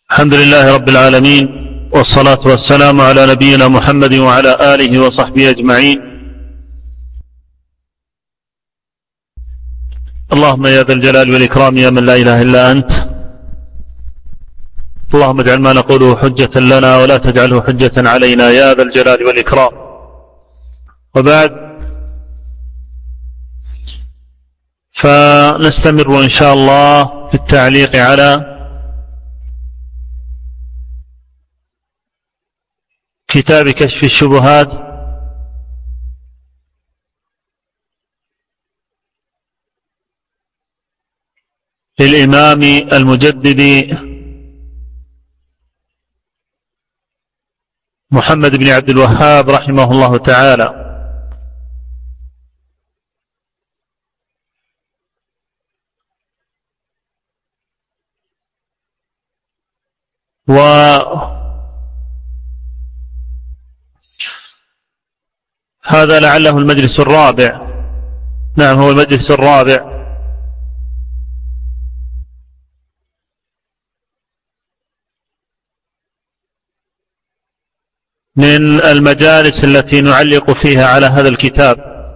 الحمد لله رب العالمين، والصلاة والسلام على نبينا محمد وعلى آله وصحبه أجمعين. اللهم يا ذا الجلال والإكرام يا من لا إله إلا أنت، اللهم اجعل ما نقوله حجة لنا ولا تجعله حجة علينا يا ذا الجلال والإكرام. وبعد، فنستمر إن شاء الله في التعليق على كتاب كشف الشبهات للإمام المجدد محمد بن عبد الوهاب رحمه الله تعالى. وهذا لعله المجلس الرابع، نعم هو المجلس الرابع من المجالس التي نعلق فيها على هذا الكتاب.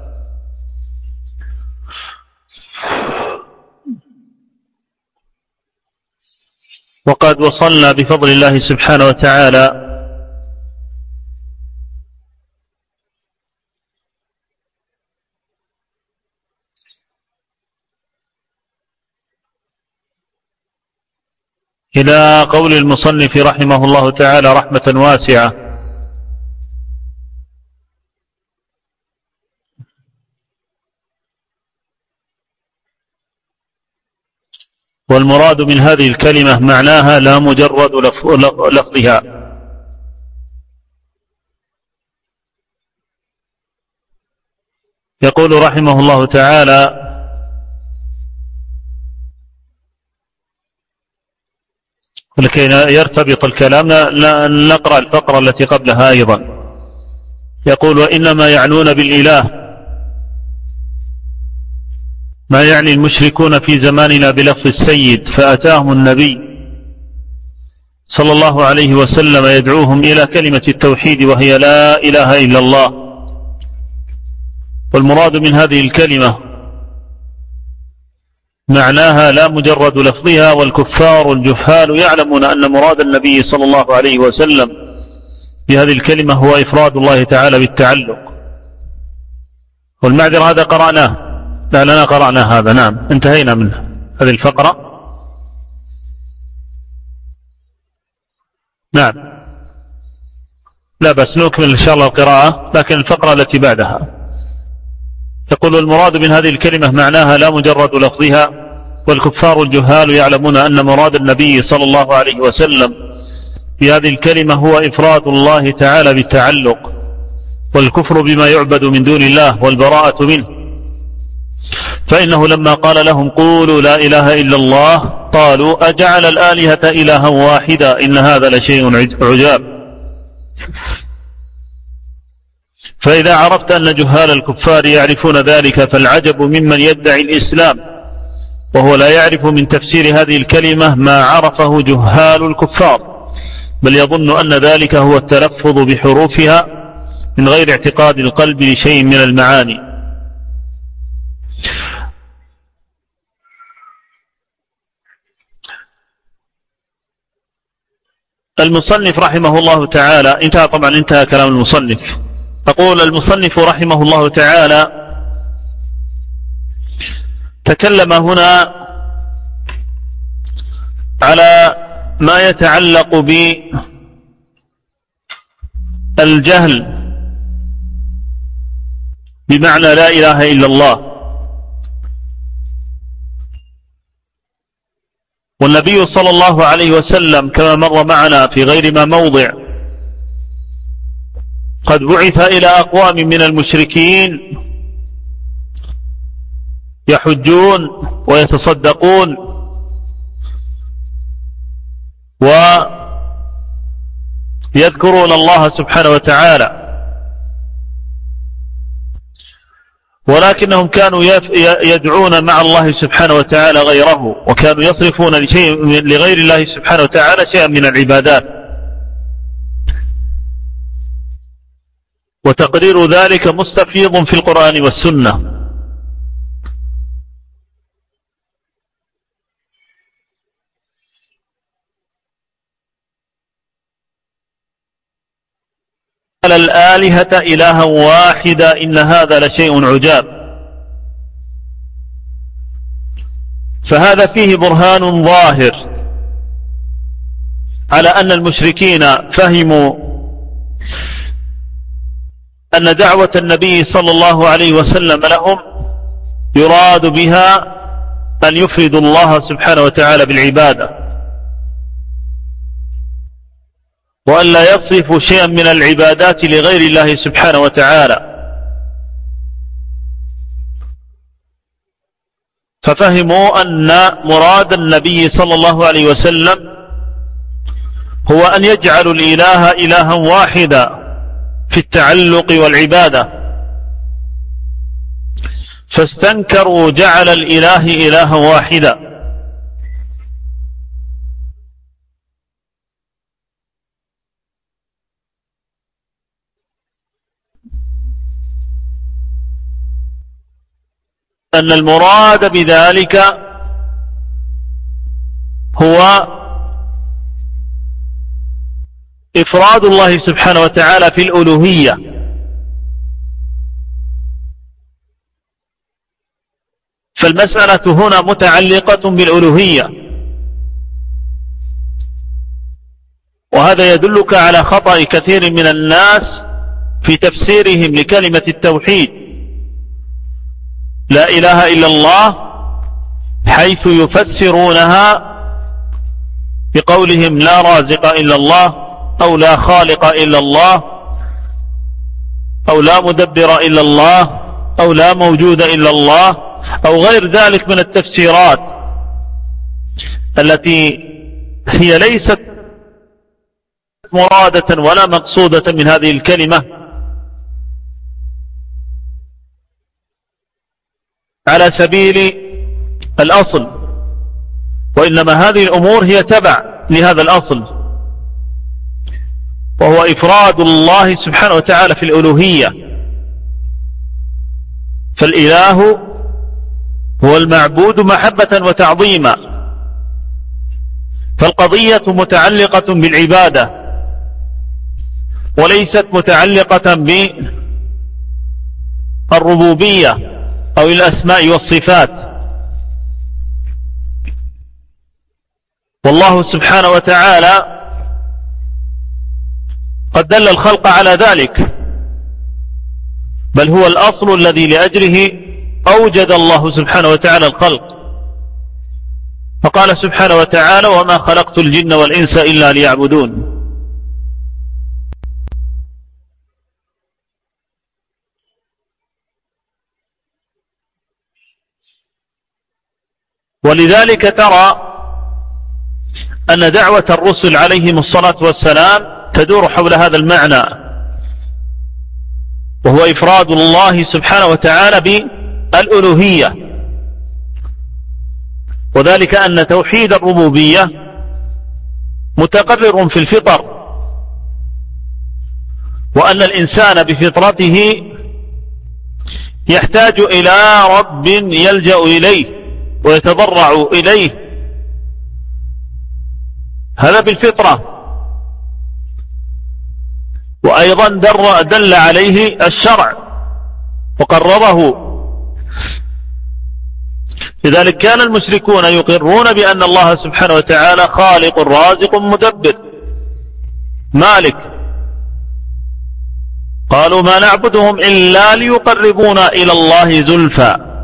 وقد وصلنا بفضل الله سبحانه وتعالى إلى قول المصنف رحمه الله تعالى رحمة واسعة: والمراد من هذه الكلمة معناها لا مجرد لفظها. يقول رحمه الله تعالى: ولكي يرتبط الكلام نقرأ الفقرة التي قبلها أيضا. يقول: وإنما يعنون بالإله ما يعني المشركون في زماننا بلفظ السيد، فأتاهم النبي صلى الله عليه وسلم يدعوهم إلى كلمة التوحيد وهي لا إله إلا الله. والمراد من هذه الكلمة معناها لا مجرد لفظها، والكفار الجهال يعلمون أن مراد النبي صلى الله عليه وسلم بهذه الكلمة هو إفراد الله تعالى بالتعلق. والمعذر هذا قرأناه، لا لنا قرأنا هذا، نعم انتهينا من هذه الفقرة، نعم لا بس نكمل إن شاء الله القراءة، لكن الفقرة التي بعدها. يقول: المراد من هذه الكلمة معناها لا مجرد لفظها، والكفار الجهال يعلمون أن مراد النبي صلى الله عليه وسلم بهذه الكلمة هو إفراد الله تعالى بالتعلق، والكفر بما يعبد من دون الله والبراءة منه. فإنه لما قال لهم قولوا لا إله إلا الله قالوا أجعل الآلهة إلها واحدا إن هذا لشيء عجاب. فإذا عرفت أن جهال الكفار يعرفون ذلك فالعجب ممن يدعي الإسلام وهو لا يعرف من تفسير هذه الكلمة ما عرفه جهال الكفار، بل يظن أن ذلك هو التلفظ بحروفها من غير اعتقاد القلب لشيء من المعاني. المصنف رحمه الله تعالى انتهى كلام المصنف. أقول: المصنف رحمه الله تعالى تكلم هنا على ما يتعلق بالجهل بمعنى لا إله إلا الله. والنبي صلى الله عليه وسلم كما مر معنا في غير ما موضع قد بعث إلى أقوام من المشركين يحجون ويتصدقون ويذكرون الله سبحانه وتعالى، ولكنهم كانوا يدعون مع الله سبحانه وتعالى غيره، وكانوا يصرفون لغير الله سبحانه وتعالى شيئا من العبادات. وتقرير ذلك مستفيض في القرآن والسنة. الآلهة إلها واحدا إن هذا لشيء عجاب. فهذا فيه برهان ظاهر على أن المشركين فهموا أن دعوة النبي صلى الله عليه وسلم لهم يراد بها أن يفردوا الله سبحانه وتعالى بالعبادة، وأن لا يصرفوا شيئا من العبادات لغير الله سبحانه وتعالى. ففهموا أن مراد النبي صلى الله عليه وسلم هو أن يجعلوا الإله إلها واحدا في التعلق والعبادة، فاستنكروا جعل الإله إلها واحدا. أن المراد بذلك هو إفراد الله سبحانه وتعالى في الألوهية، فالمسألة هنا متعلقة بالألوهية، وهذا يدلك على خطأ كثير من الناس في تفسيرهم لكلمة التوحيد لا إله إلا الله، حيث يفسرونها بقولهم لا رازق إلا الله، أو لا خالق إلا الله، أو لا مدبر إلا الله، أو لا موجود إلا الله، أو غير ذلك من التفسيرات التي هي ليست مرادة ولا مقصودة من هذه الكلمة على سبيل الأصل، وإنما هذه الأمور هي تبع لهذا الأصل، وهو إفراد الله سبحانه وتعالى في الألوهية. فالإله هو المعبود محبة وتعظيما، فالقضية متعلقة بالعبادة وليست متعلقة بالربوبية أو الأسماء والصفات. والله سبحانه وتعالى قد دل الخلق على ذلك، بل هو الأصل الذي لأجله أوجد الله سبحانه وتعالى الخلق. فقال سبحانه وتعالى وما خلقت الجن والإنس إلا ليعبدون. ولذلك ترى أن دعوة الرسل عليهم الصلاة والسلام تدور حول هذا المعنى، وهو إفراد الله سبحانه وتعالى بالألوهية، وذلك أن توحيد الربوبية متقرر في الفطر، وأن الإنسان بفطرته يحتاج إلى رب يلجأ إليه ويتضرع إليه، هذا بالفطرة. وأيضا دل عليه الشرع وقرره. لذلك كان المشركون يقرون بأن الله سبحانه وتعالى خالق رازق مدبر مالك، قالوا ما نعبدهم إلا ليقربونا إلى الله زلفى.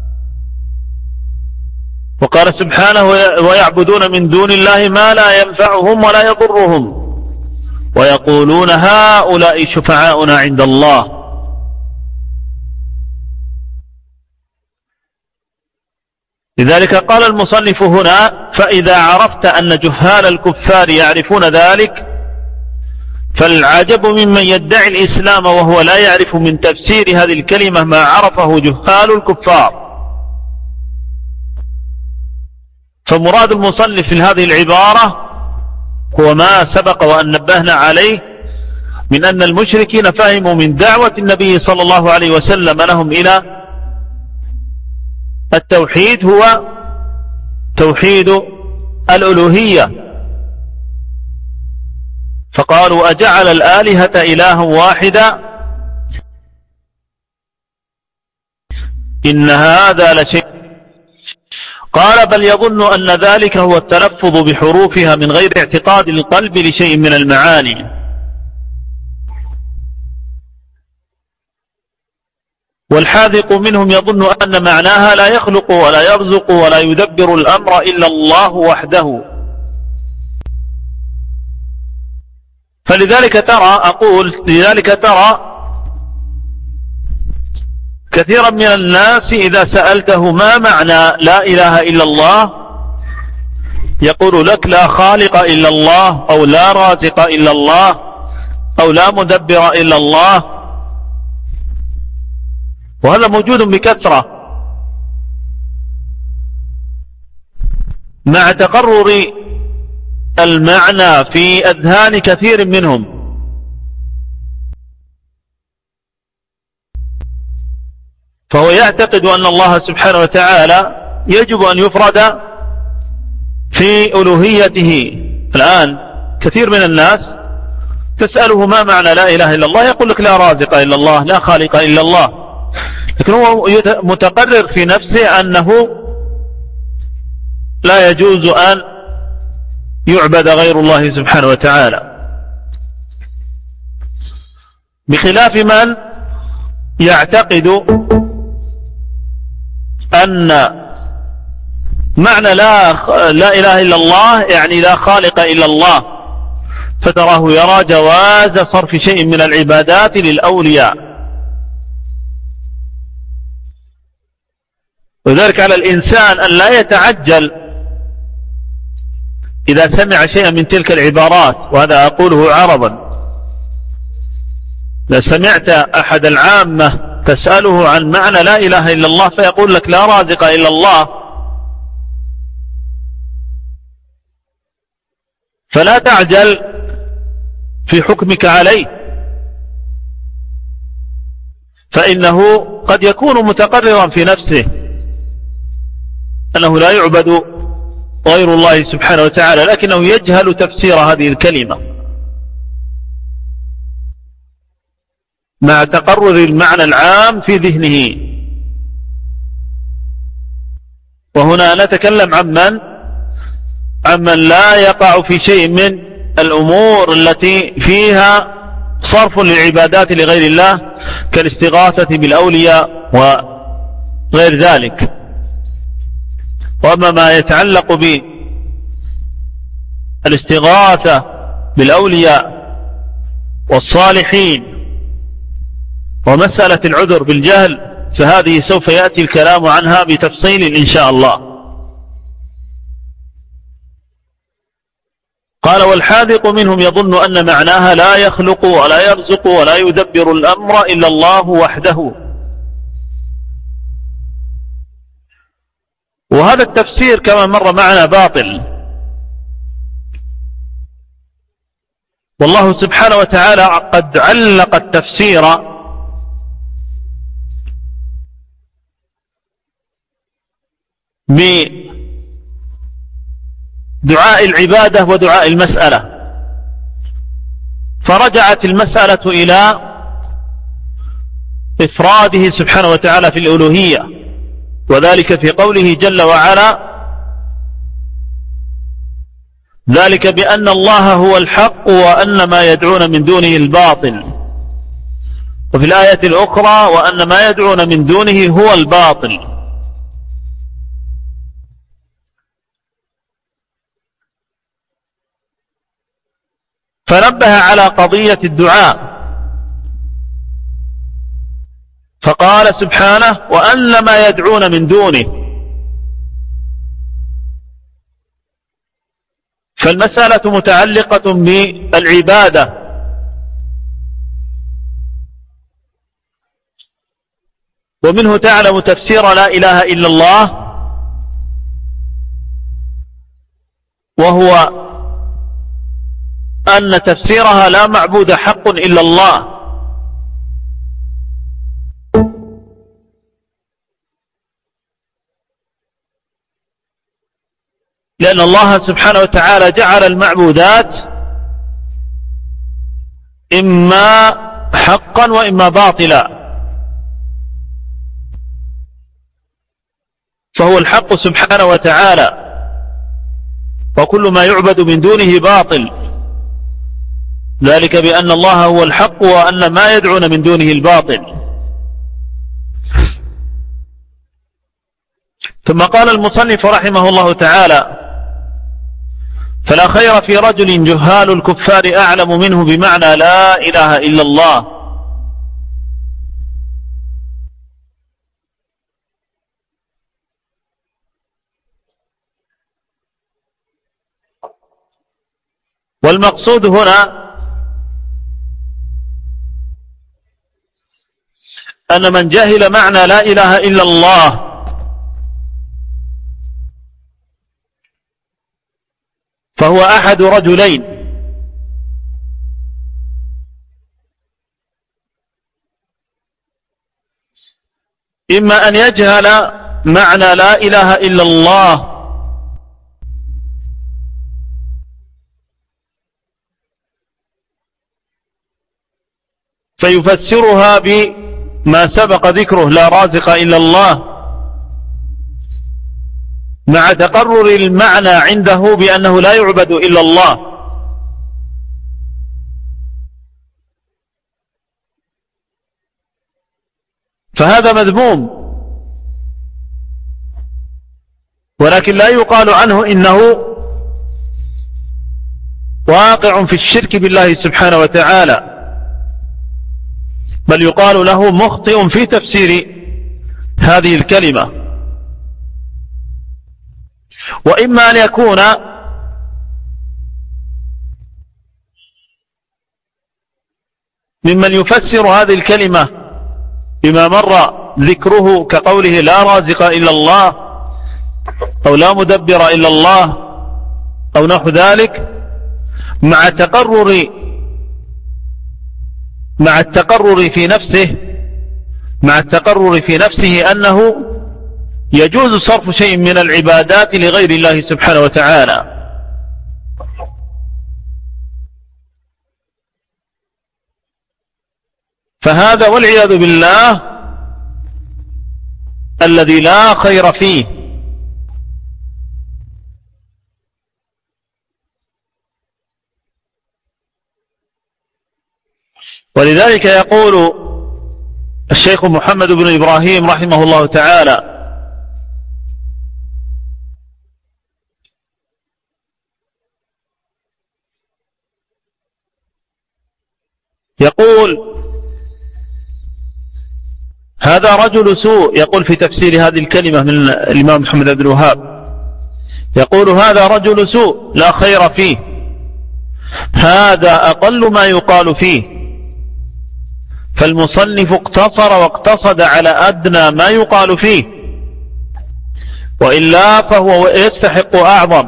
وقال سبحانه ويعبدون من دون الله ما لا ينفعهم ولا يضرهم ويقولون هؤلاء شفعاؤنا عند الله. لذلك قال المصنف هنا فإذا عرفت أن جهال الكفار يعرفون ذلك فالعجب ممن يدعي الإسلام وهو لا يعرف من تفسير هذه الكلمة ما عرفه جهال الكفار. فمراد المصنف في هذه العبارة هو ما سبق وأن نبهنا عليه من أن المشركين فهموا من دعوة النبي صلى الله عليه وسلم لهم إلى التوحيد هو توحيد الألوهية، فقالوا أجعل الآلهة إلها واحدا إن هذا لشيء. قال بل يظن أن ذلك هو التلفظ بحروفها من غير اعتقاد القلب لشيء من المعاني. والحاذق منهم يظن أن معناها لا يخلق ولا يرزق ولا يدبر الأمر إلا الله وحده. فلذلك ترى كثيرا من الناس إذا سألته ما معنى لا إله إلا الله يقول لك لا خالق إلا الله، أو لا رازق إلا الله، أو لا مدبر إلا الله، وهذا موجود بكثرة مع تقرر المعنى في أذهان كثير منهم. فهو يعتقد أن الله سبحانه وتعالى يجب أن يفرد في ألوهيته. الآن كثير من الناس تسأله ما معنى لا إله إلا الله يقول لك لا رازق إلا الله، لا خالق إلا الله، لكن هو متقرر في نفسه أنه لا يجوز أن يعبد غير الله سبحانه وتعالى، بخلاف من يعتقد أن معنى لا إله إلا الله يعني لا خالق إلا الله، فتراه يرى جواز صرف شيء من العبادات للأولياء. وذلك على الإنسان أن لا يتعجل إذا سمع شيئا من تلك العبارات، وهذا أقوله عرضا. إذا سمعت أحد العامة تسأله عن معنى لا إله إلا الله فيقول لك لا رازق إلا الله، فلا تعجل في حكمك عليه، فإنه قد يكون متقررا في نفسه أنه لا يعبد غير الله سبحانه وتعالى، لكنه يجهل تفسير هذه الكلمة مع تقرر المعنى العام في ذهنه. وهنا نتكلم عمن لا يقع في شيء من الأمور التي فيها صرف للعبادات لغير الله كالاستغاثة بالأولياء وغير ذلك. وأما ما يتعلق بالاستغاثة بالأولياء والصالحين ومسألة العذر بالجهل فهذه سوف يأتي الكلام عنها بتفصيل إن شاء الله. قال والحاذق منهم يظن أن معناها لا يخلق ولا يرزق ولا يدبر الأمر إلا الله وحده. وهذا التفسير كما مر معنا باطل، والله سبحانه وتعالى قد علق التفسير بدعاء العبادة ودعاء المسألة، فرجعت المسألة إلى إفراده سبحانه وتعالى في الألوهية، وذلك في قوله جل وعلا ذلك بأن الله هو الحق وأن ما يدعون من دونه الباطل، وفي الآية الأخرى وأن ما يدعون من دونه هو الباطل. فنبه على قضية الدعاء فقال سبحانه وأن ما يدعون من دونه. فالمسألة متعلقة بالعبادة ومنه تعلم تفسير لا إله إلا الله، وهو أن تفسيرها لا معبود حق إلا الله، لأن الله سبحانه وتعالى جعل المعبودات إما حقا وإما باطلا، فهو الحق سبحانه وتعالى، وكل ما يعبد من دونه باطل، ذلك بأن الله هو الحق وأن ما يدعون من دونه الباطل. ثم قال المصنف رحمه الله تعالى: فلا خير في رجل جهال الكفار أعلم منه بمعنى لا إله إلا الله. والمقصود هنا أن من جهل معنى لا إله إلا الله فهو أحد رجلين: إما أن يجهل معنى لا إله إلا الله فيفسرها بما سبق ذكره لا رازق إلا الله، مع تقرر المعنى عنده بأنه لا يعبد إلا الله، فهذا مذموم، ولكن لا يقال عنه إنه واقع في الشرك بالله سبحانه وتعالى، بل يقال له مخطئ في تفسير هذه الكلمة. وإما أن يكون ممن يفسر هذه الكلمة بما مر ذكره كقوله لا رازق إلا الله أو لا مدبر إلا الله أو نحو ذلك، مع التقرر في نفسه أنه يجوز صرف شيء من العبادات لغير الله سبحانه وتعالى. فهذا والعياذ بالله الذي لا خير فيه. ولذلك يقول الشيخ محمد بن إبراهيم رحمه الله تعالى: يقول هذا رجل سوء، يقول في تفسير هذه الكلمة من الإمام محمد بن الوهاب، يقول هذا رجل سوء لا خير فيه، هذا أقل ما يقال فيه، فالمصنف اقتصر واقتصد على أدنى ما يقال فيه، وإلا فهو يستحق أعظم،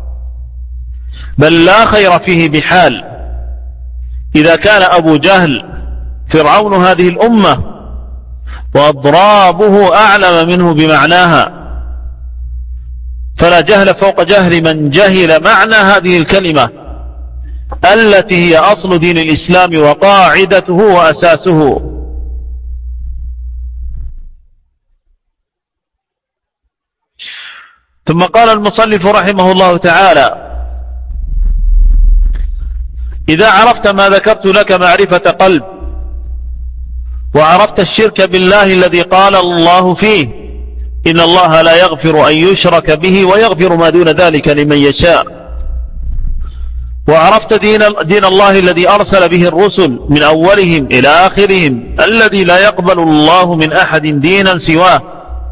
بل لا خير فيه بحال. إذا كان أبو جهل فرعون هذه الأمة وأضرابه أعلم منه بمعناها، فلا جهل فوق جهل من جهل معنى هذه الكلمة التي هي أصل دين الإسلام وقاعدته وأساسه. ثم قال المصنف رحمه الله تعالى: إذا عرفت ما ذكرت لك معرفة قلب، وعرفت الشرك بالله الذي قال الله فيه إن الله لا يغفر أن يشرك به ويغفر ما دون ذلك لمن يشاء، وعرفت دين الله الذي أرسل به الرسل من أولهم إلى آخرهم الذي لا يقبل الله من أحد دينا سواه،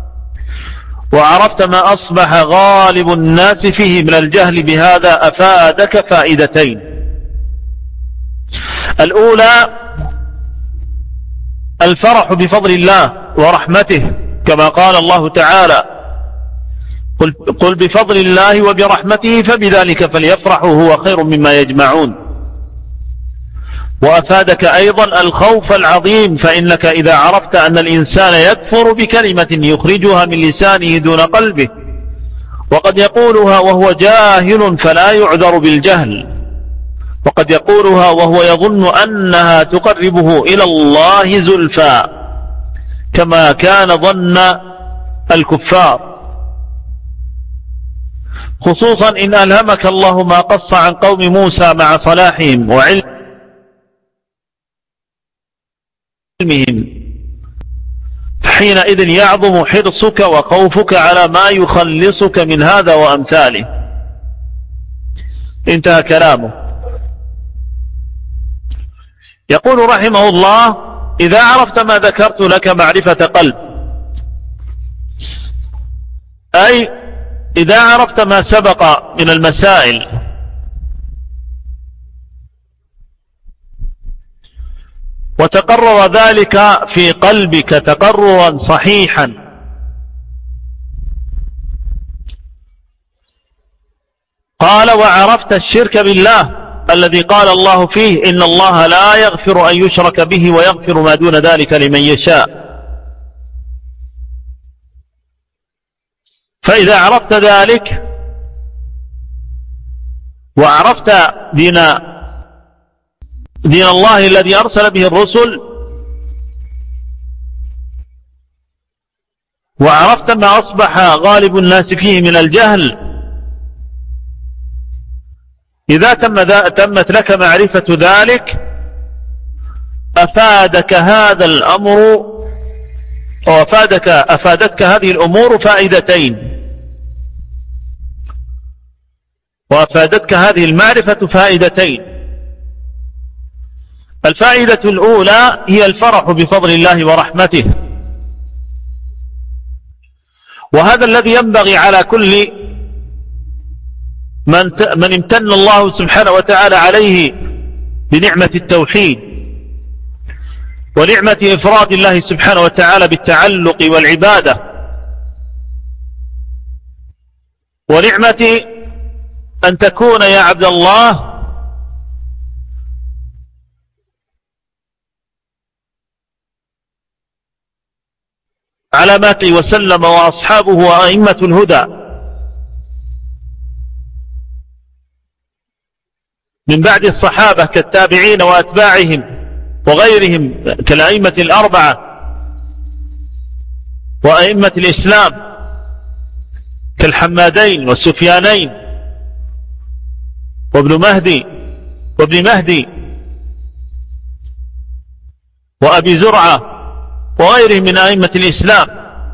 وعرفت ما أصبح غالب الناس فيه من الجهل بهذا، أفادك فائدتين: الأولى الفرح بفضل الله ورحمته، كما قال الله تعالى: قل بفضل الله وبرحمته فبذلك فليفرحوا هو خير مما يجمعون. وأفادك أيضا الخوف العظيم، فإنك إذا عرفت أن الإنسان يكفر بكلمة يخرجها من لسانه دون قلبه، وقد يقولها وهو جاهل فلا يعذر بالجهل، وقد يقولها وهو يظن أنها تقربه إلى الله زلفى كما كان ظن الكفار، خصوصا إن ألهمك الله ما قص عن قوم موسى مع صلاحهم وعلمهم، حينئذ يعظم حرصك وخوفك على ما يخلصك من هذا وأمثاله. انتهى كلامه. يقول رحمه الله: إذا عرفت ما ذكرت لك معرفة قلب، أي إذا عرفت ما سبق من المسائل وتقرر ذلك في قلبك تقررا صحيحا، قال: وعرفت الشرك بالله الذي قال الله فيه: إن الله لا يغفر أن يشرك به ويغفر ما دون ذلك لمن يشاء. فإذا عرفت ذلك وعرفت دين الله الذي أرسل به الرسل، وعرفت ما أصبح غالب الناس فيه من الجهل، إذا تمت لك معرفة ذلك أفادك هذا الأمر، أفادتك هذه الأمور فائدتين، وأفادتك هذه المعرفة فائدتين. الفائدة الأولى هي الفرح بفضل الله ورحمته، وهذا الذي ينبغي على كل من امتن الله سبحانه وتعالى عليه بنعمة التوحيد ونعمة إفراد الله سبحانه وتعالى بالتعلق والعبادة، ونعمة أن تكون يا عبد الله على ما وسلم وأصحابه وأئمة الهدى من بعد الصحابة كالتابعين وأتباعهم وغيرهم كالأئمة الأربعة وأئمة الإسلام كالحمادين والسفيانين وابن مهدي وأبي زرعة وغيرهم من أئمة الإسلام.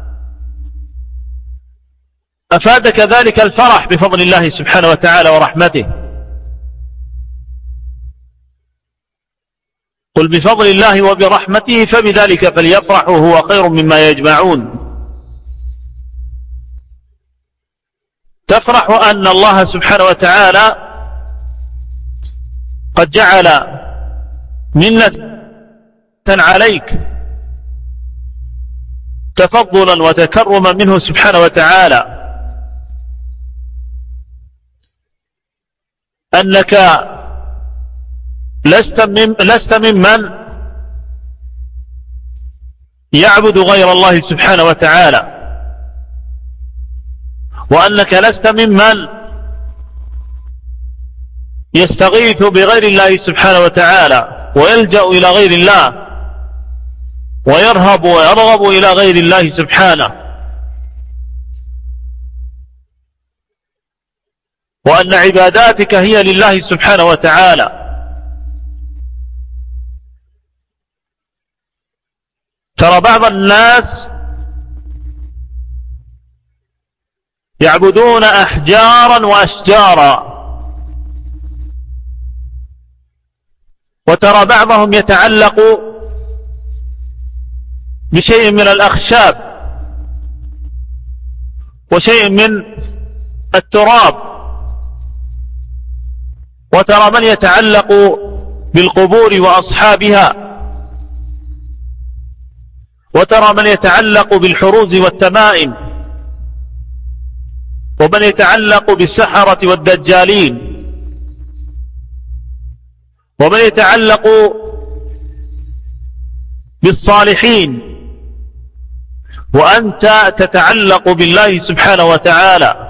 أفادك ذلك الفرح بفضل الله سبحانه وتعالى ورحمته. قل بفضل الله وبرحمته فبذلك فليفرحوا هو خير مما يجمعون. تفرح أن الله سبحانه وتعالى قد جعل منة عليك تفضلا وتكرما منه سبحانه وتعالى، أنك لست ممن يعبد غير الله سبحانه وتعالى، وأنك لست ممن يستغيث بغير الله سبحانه وتعالى ويلجأ إلى غير الله ويرهب ويرغب إلى غير الله سبحانه، وأن عباداتك هي لله سبحانه وتعالى. ترى بعض الناس يعبدون أحجارا وأشجارا، وترى بعضهم يتعلق بشيء من الأخشاب وشيء من التراب، وترى من يتعلق بالقبور وأصحابها، وترى من يتعلق بالحروز والتمائم، ومن يتعلق بالسحرة والدجالين، ومن يتعلق بالصالحين، وأنت تتعلق بالله سبحانه وتعالى.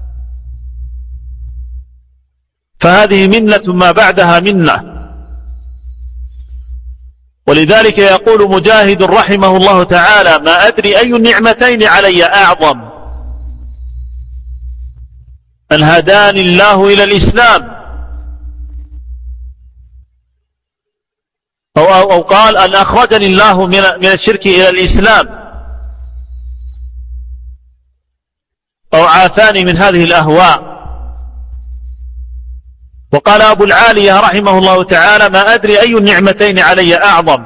فهذه منة ما بعدها منة. ولذلك يقول مجاهد رحمه الله تعالى: ما أدري أي النعمتين علي أعظم، أن هداني الله إلى الإسلام، أو قال أن أخرجني الله من الشرك إلى الإسلام، أو عافاني من هذه الأهواء. وقال أبو العالية رحمه الله تعالى: ما أدري أي النعمتين علي أعظم،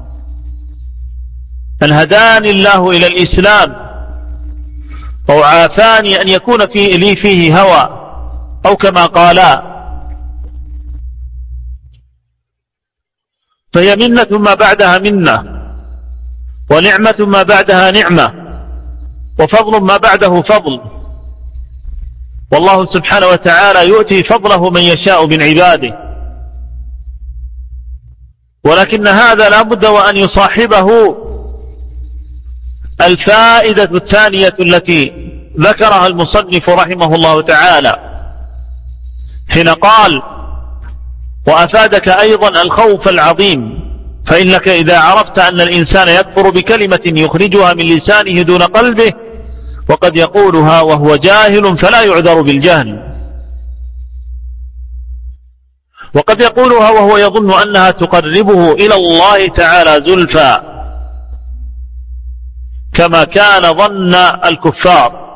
أن هداني الله إلى الإسلام، أو عافاني أن يكون لي فيه هوى، أو كما قالا. فهي منة ما بعدها منة، ونعمة ما بعدها نعمة، وفضل ما بعده فضل. والله سبحانه وتعالى يؤتي فضله من يشاء من عباده، ولكن هذا لا بد وأن يصاحبه الفائدة الثانية التي ذكرها المصنف رحمه الله تعالى حين قال: وأفادك أيضا الخوف العظيم، فإنك إذا عرفت أن الإنسان يكفر بكلمة يخرجها من لسانه دون قلبه، وقد يقولها وهو جاهل فلا يعذر بالجهل، وقد يقولها وهو يظن أنها تقربه إلى الله تعالى زلفى، كما كان ظن الكفار.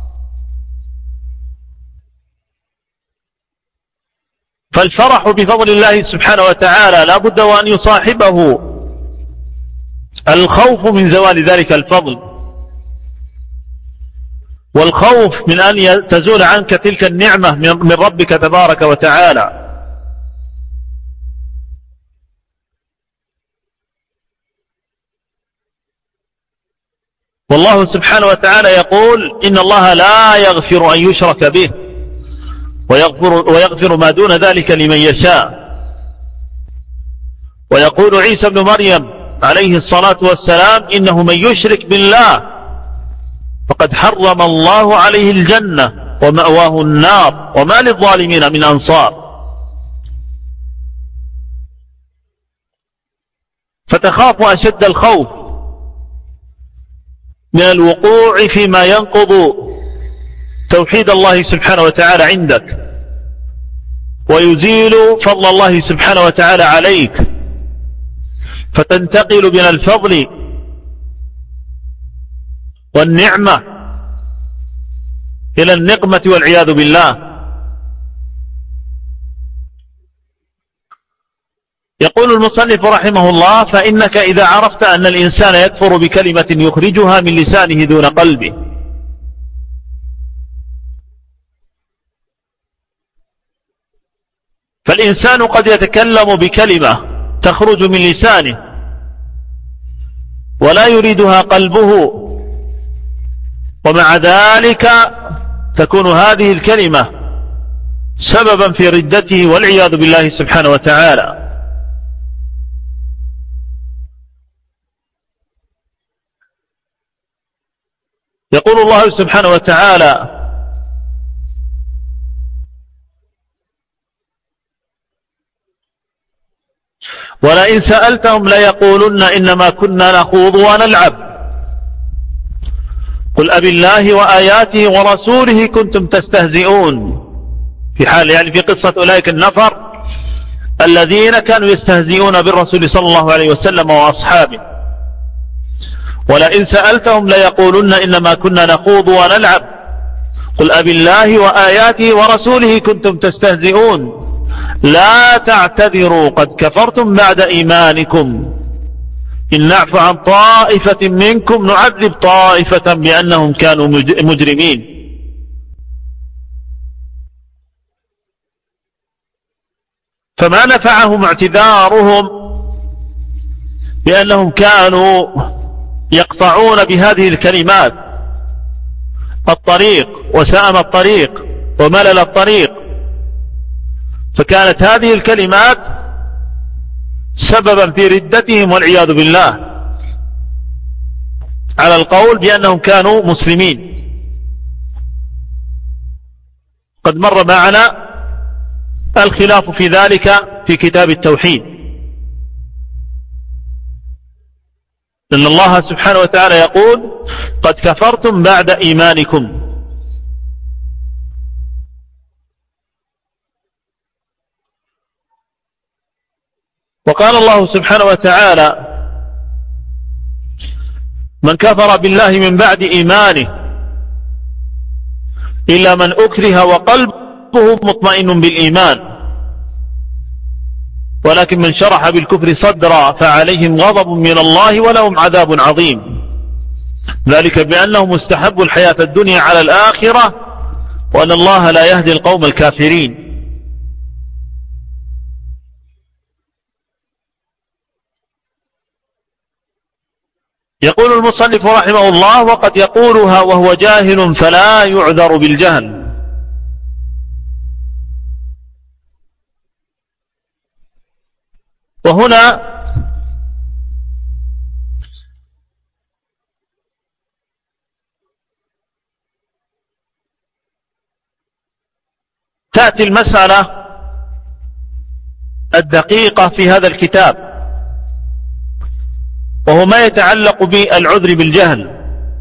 فالفرح بفضل الله سبحانه وتعالى لا بد وأن يصاحبه الخوف من زوال ذلك الفضل، والخوف من أن تزول عنك تلك النعمة من ربك تبارك وتعالى. والله سبحانه وتعالى يقول: إن الله لا يغفر أن يشرك به ويغفر ما دون ذلك لمن يشاء. ويقول عيسى بن مريم عليه الصلاة والسلام: إنه من يشرك بالله فقد حرم الله عليه الجنة ومأواه النار وما للظالمين من أنصار. فتخاف أشد الخوف من الوقوع فيما ينقض توحيد الله سبحانه وتعالى عندك، ويزيل فضل الله سبحانه وتعالى عليك، فتنتقل من الفضل والنعمة إلى النقمة والعياذ بالله. يقول المصنف رحمه الله: فإنك إذا عرفت أن الإنسان يكفر بكلمة يخرجها من لسانه دون قلبه، فالإنسان قد يتكلم بكلمة تخرج من لسانه ولا يريدها قلبه، ومع ذلك تكون هذه الكلمة سببا في ردته والعياذ بالله سبحانه وتعالى. يقول الله سبحانه وتعالى: ولئن سألتهم ليقولن إنما كنا نخوض ونلعب قل أبي الله وآياته ورسوله كنتم تستهزئون. في حال يعني في قصة أولئك النفر الذين كانوا يستهزئون بالرسول صلى الله عليه وسلم وأصحابه. ولئن سألتهم ليقولن إنما كنا نخوض ونلعب قل أبي الله وآياته ورسوله كنتم تستهزئون لا تعتذروا قد كفرتم بعد إيمانكم إن نعفو عن طائفة منكم نعذب طائفة بأنهم كانوا مجرمين. فما نفعهم اعتذارهم بأنهم كانوا يقطعون بهذه الكلمات الطريق وسام الطريق وملل الطريق، فكانت هذه الكلمات سببا في ردتهم والعياذ بالله على القول بأنهم كانوا مسلمين. قد مر معنا الخلاف في ذلك في كتاب التوحيد، إن الله سبحانه وتعالى يقول قد كفرتم بعد إيمانكم. وقال الله سبحانه وتعالى من كفر بالله من بعد إيمانه إلا من أكره وقلبه مطمئن بالإيمان ولكن من شرح بالكفر صدرا فعليهم غضب من الله ولهم عذاب عظيم، ذلك بأنهم استحبوا الحياة الدنيا على الآخرة وأن الله لا يهدي القوم الكافرين. يقول المصنف رحمه الله وقد يقولها وهو جاهل فلا يعذر بالجهل. وهنا تأتي المسألة الدقيقة في هذا الكتاب، وهو ما يتعلق بالعذر بالجهل.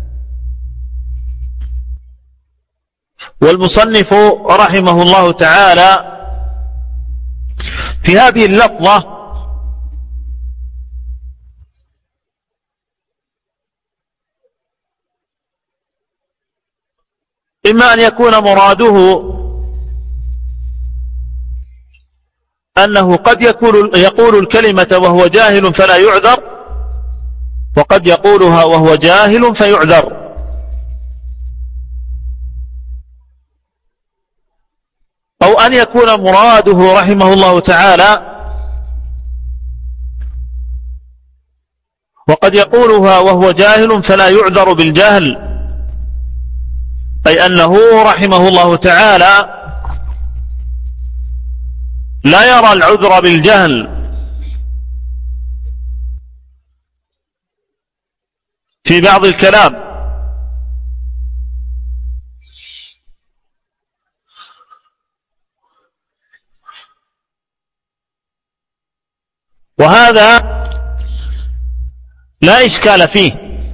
والمصنف رحمه الله تعالى في هذه اللفظة إما أن يكون مراده أنه قد يقول الكلمة وهو جاهل فلا يعذر، وقد يقولها وهو جاهل فيعذر. أو أن يكون مراده رحمه الله تعالى وقد يقولها وهو جاهل فلا يعذر بالجهل، أي أنه رحمه الله تعالى لا يرى العذر بالجهل في بعض الكلام. وهذا لا إشكال فيه،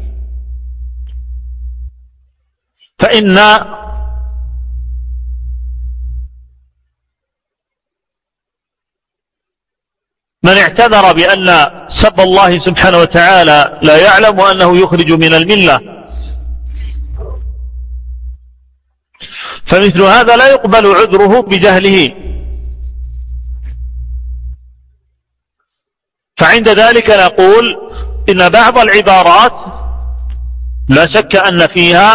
فإن من اعتذر بأن سب الله سبحانه وتعالى لا يعلم أنه يخرج من الملة، فمثل هذا لا يقبل عذره بجهله. فعند ذلك نقول إن بعض العبارات لا شك أن فيها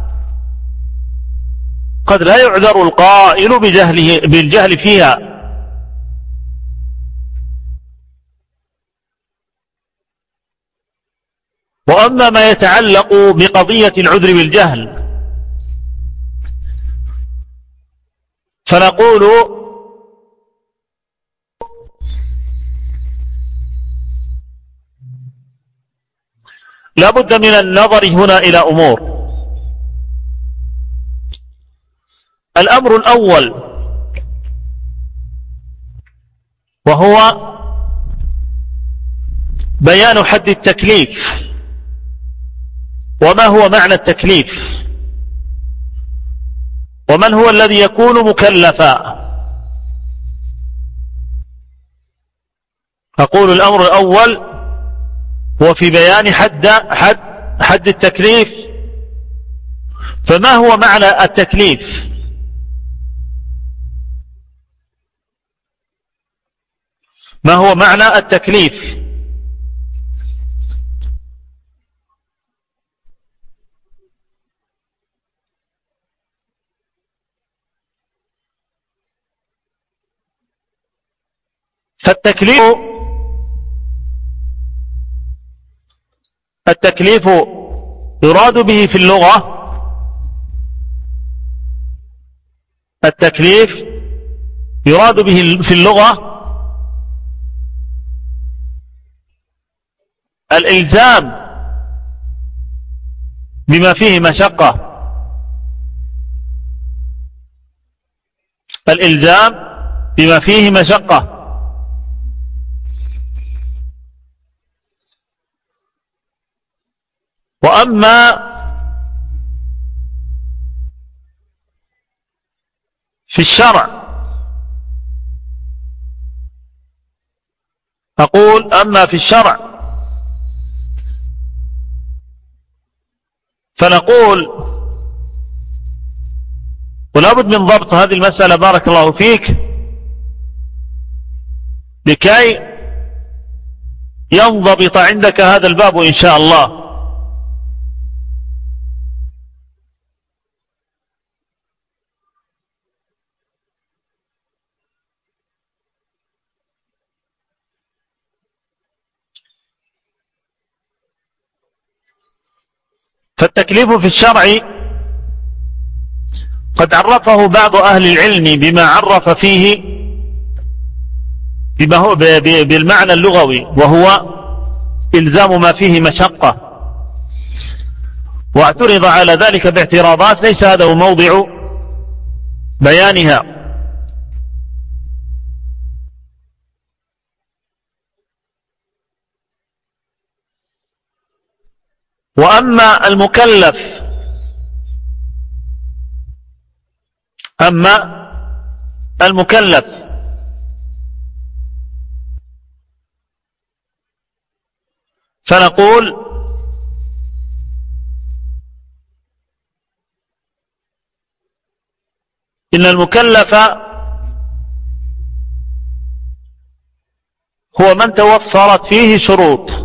قد لا يعذر القائل بالجهل فيها، وأما ما يتعلق بقضية العذر بالجهل فنقول لا بد من النظر هنا إلى أمور. الأمر الأول وهو بيان حد التكليف، وما هو معنى التكليف، ومن هو الذي يكون مكلفا. أقول الأمر الأول هو في بيان حد التكليف. فما هو معنى التكليف؟ ما هو معنى التكليف؟ فالتكليف التكليف يراد به في اللغة التكليف يراد به في اللغة الإلزام بما فيه مشقة، الإلزام بما فيه مشقة. وأما في الشرع أقول أما في الشرع فنقول، ولا بد من ضبط هذه المسألة بارك الله فيك لكي ينضبط عندك هذا الباب إن شاء الله. فالتكليف في الشرع قد عرفه بعض أهل العلم بما عرف فيه بما هو بالمعنى اللغوي، وهو إلزام ما فيه مشقة، واعترض على ذلك باعتراضات ليس هذا هو موضع بيانها. وأما المكلف فنقول إن المكلف هو من توفرت فيه شروط.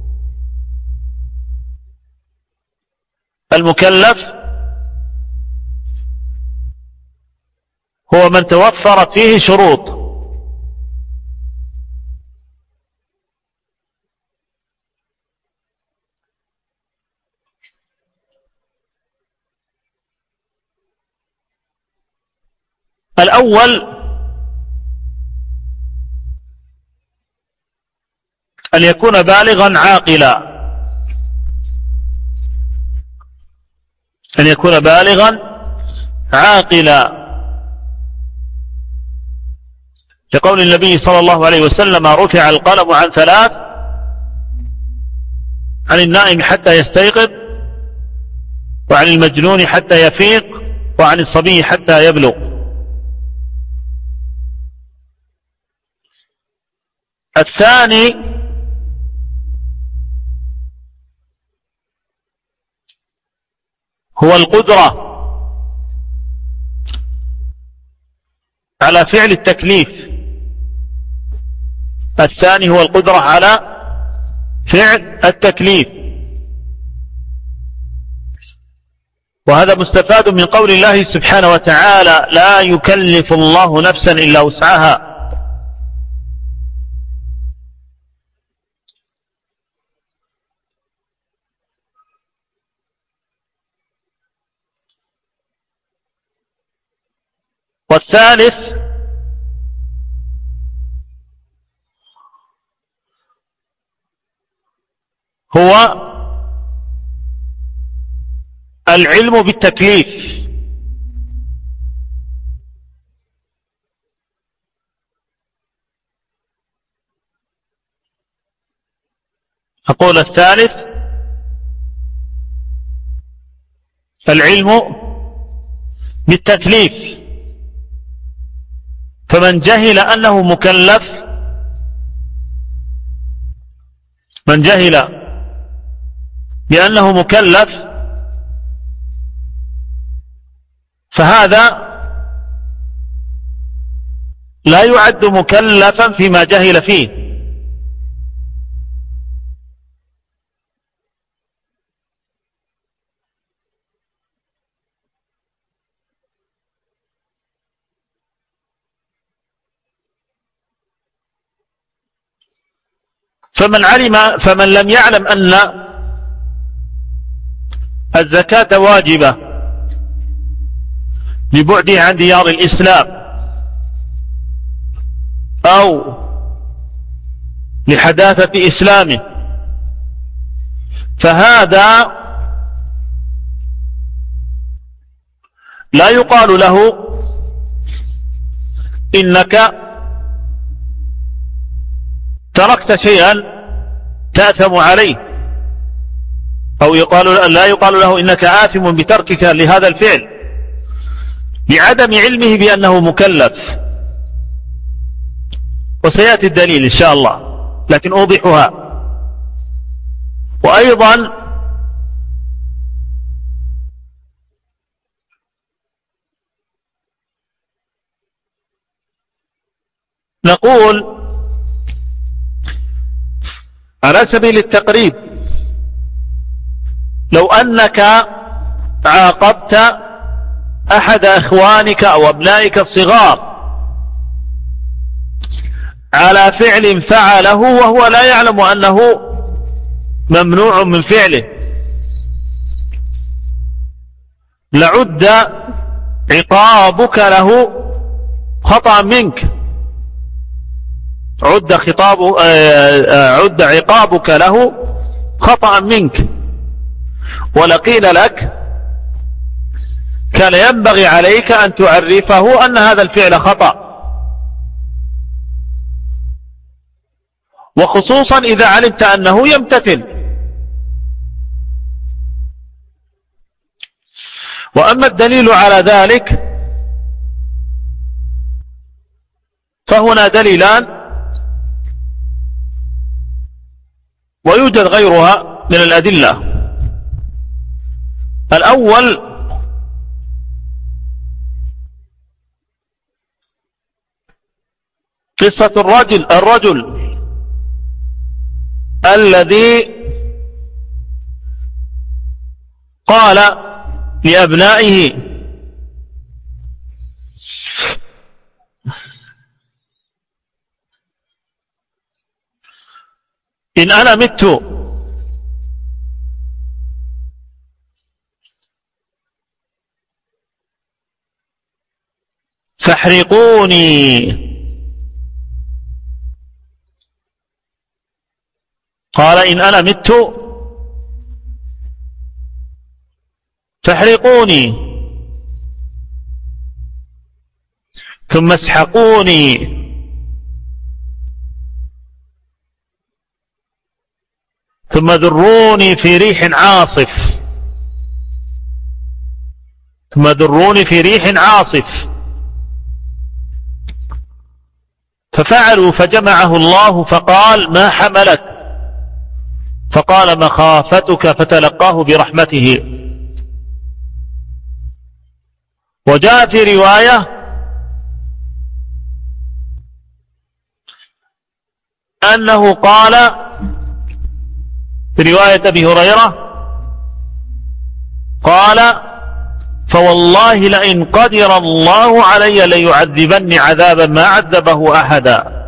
المكلف هو من توفرت فيه شروط. الأول أن يكون بالغا عاقلا، أن يكون بالغا عاقلا، لقول النبي صلى الله عليه وسلم: رفع القلم عن ثلاث، عن النائم حتى يستيقظ، وعن المجنون حتى يفيق، وعن الصبي حتى يبلغ. الثاني هو القدرة على فعل التكليف. الثاني هو القدرة على فعل التكليف، وهذا مستفاد من قول الله سبحانه وتعالى: لا يكلف الله نفسا إلا وسعها. والثالث هو العلم بالتكليف. أقول الثالث العلم بالتكليف. فمن جهل أنه مكلف، من جهل بأنه مكلف فهذا لا يعد مكلفا فيما جهل فيه. فمن لم يعلم أن الزكاة واجبة لبعده عن ديار الإسلام أو لحداثة إسلامه، فهذا لا يقال له إنك تركت شيئا تأثم عليه، أو لا يقال له إنك آثم بتركك لهذا الفعل لعدم علمه بأنه مكلف. وسيأتي الدليل إن شاء الله، لكن أوضحها. وأيضا نقول على سبيل التقريب، لو أنك عاقبت أحد أخوانك أو أبنائك الصغار على فعل فعله وهو لا يعلم أنه ممنوع من فعله، لعد عقابك له خطأ منك، عد عقابك له خطأ منك، ولقيل لك كان ينبغي عليك أن تعرفه أن هذا الفعل خطأ، وخصوصا إذا علمت أنه يمتثل. وأما الدليل على ذلك فهنا دليلان، ويوجد غيرها من الأدلة. الأول قصة الرجل الذي قال لأبنائه إن أنا مت فاحرقوني. قال إن أنا مت فاحرقوني ثم اسحقوني ثم ذروني في ريح عاصف ففعلوا، فجمعه الله فقال ما حملك؟ فقال مخافتك، فتلقاه برحمته. وجاء في رواية أنه قال في رواية أبي هريرة قال فوالله لئن قدر الله علي ليعذبني عذابا ما عذبه أحدا.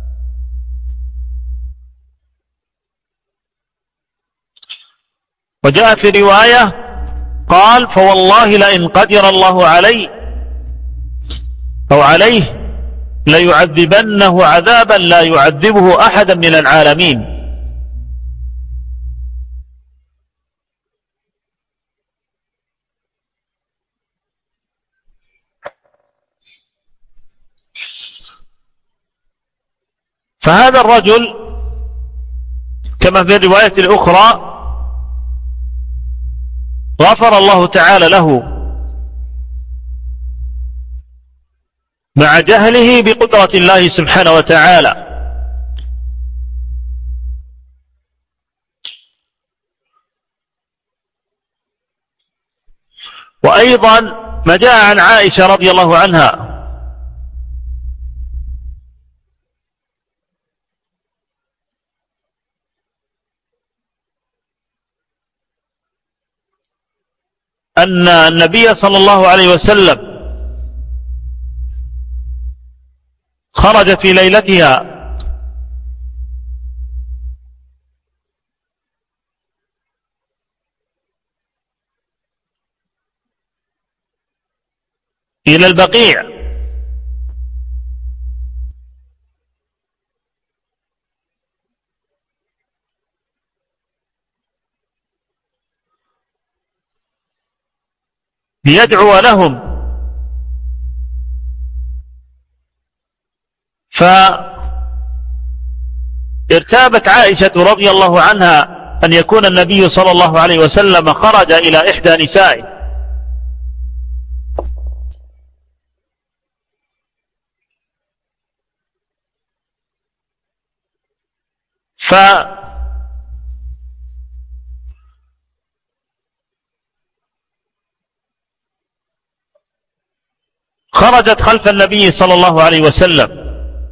وجاء في رواية قال فوالله لئن قدر الله علي أو عليه ليعذبنه عذابا لا يعذبه أحدا من العالمين. فهذا الرجل كما في الرواية الأخرى غفر الله تعالى له مع جهله بقدرة الله سبحانه وتعالى. وأيضا ما جاء عن عائشة رضي الله عنها أن النبي صلى الله عليه وسلم خرج في ليلتها إلى البقيع. ليدعو لهم. فارتابت عائشة رضي الله عنها أن يكون النبي صلى الله عليه وسلم خرج إلى إحدى نسائه، خرجت خلف النبي صلى الله عليه وسلم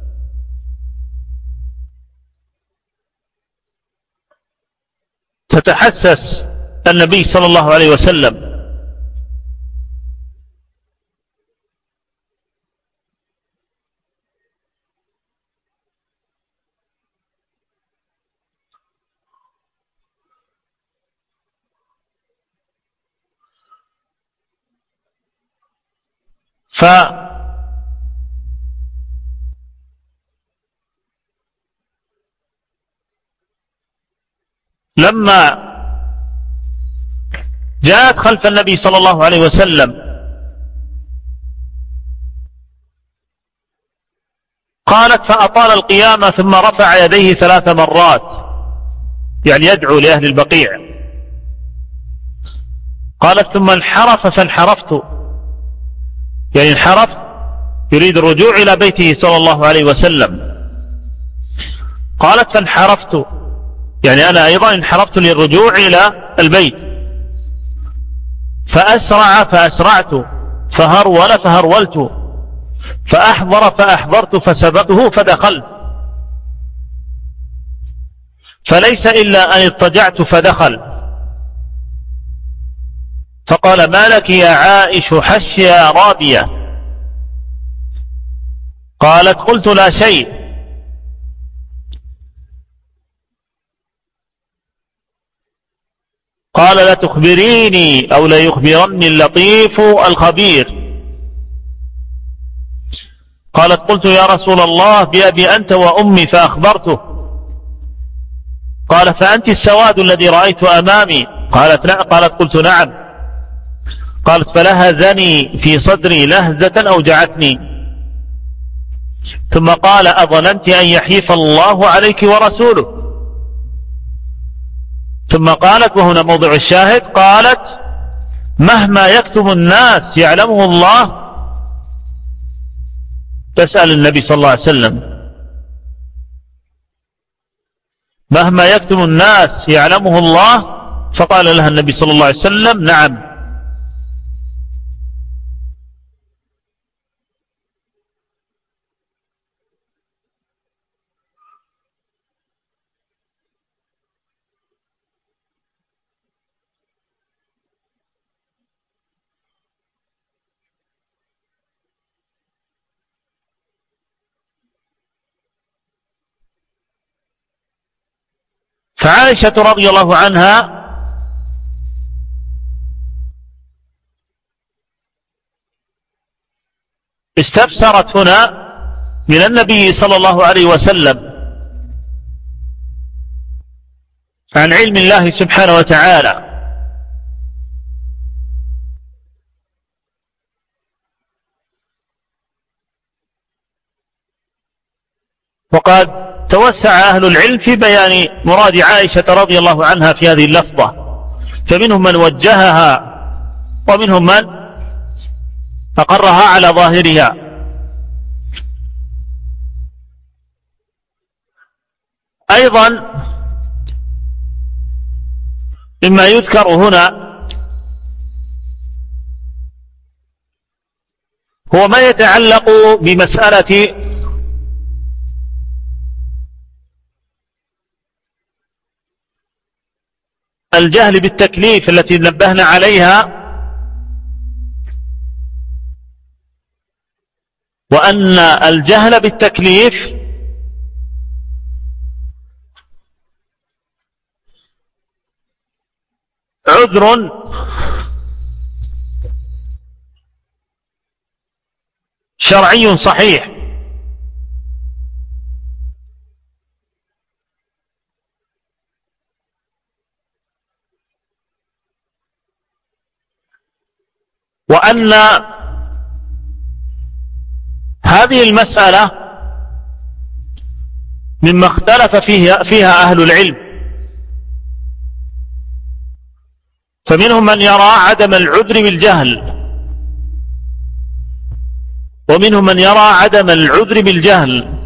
تتحسس النبي صلى الله عليه وسلم، لما جاءت خلف النبي صلى الله عليه وسلم قالت فأطال القيامة ثم رفع يديه 3 مرات، يعني يدعو لأهل البقيع. قالت ثم انحرف فانحرفت، يعني انحرف يريد الرجوع إلى بيته صلى الله عليه وسلم. قالت فانحرفت، يعني أنا أيضا انحرفت للرجوع إلى البيت، فأسرع فأسرعت، فهرول فهرولت، فأحضر فأحضرت، فسبقته فدخلت، فليس إلا أن اضطجعت فدخل، فقال ما لك يا عائش حشيا رابية؟ قالت قلت لا شيء. قال لا تخبريني أو لا يخبرني اللطيف الخبير. قالت قلت يا رسول الله بأبي أنت وأمي، فأخبرته. قال فأنت السواد الذي رأيت أمامي؟ قالت لا. قالت قلت نعم. قالت فلهزني في صدري لهزة أوجعتني، ثم قال أظننت أن يحيف الله عليك ورسوله؟ ثم قالت، وهنا موضع الشاهد، قالت مهما يكتم الناس يعلمه الله. تسأل النبي صلى الله عليه وسلم مهما يكتم الناس يعلمه الله؟ فقال لها النبي صلى الله عليه وسلم نعم. فعائشة رضي الله عنها استفسرت هنا من النبي صلى الله عليه وسلم عن علم الله سبحانه وتعالى، وقد توسع أهل العلم في بيان مراد عائشة رضي الله عنها في هذه اللفظة، فمنهم من وجهها ومنهم من أقرها على ظاهرها. أيضا مما يذكر هنا هو ما يتعلق بمسألة الجهل بالتكليف التي نبهنا عليها، وأن الجهل بالتكليف عذر شرعي صحيح. وأن هذه المسألة مما اختلف فيها أهل العلم، فمنهم من يرى عدم العذر بالجهل، ومنهم من يرى عدم العذر بالجهل.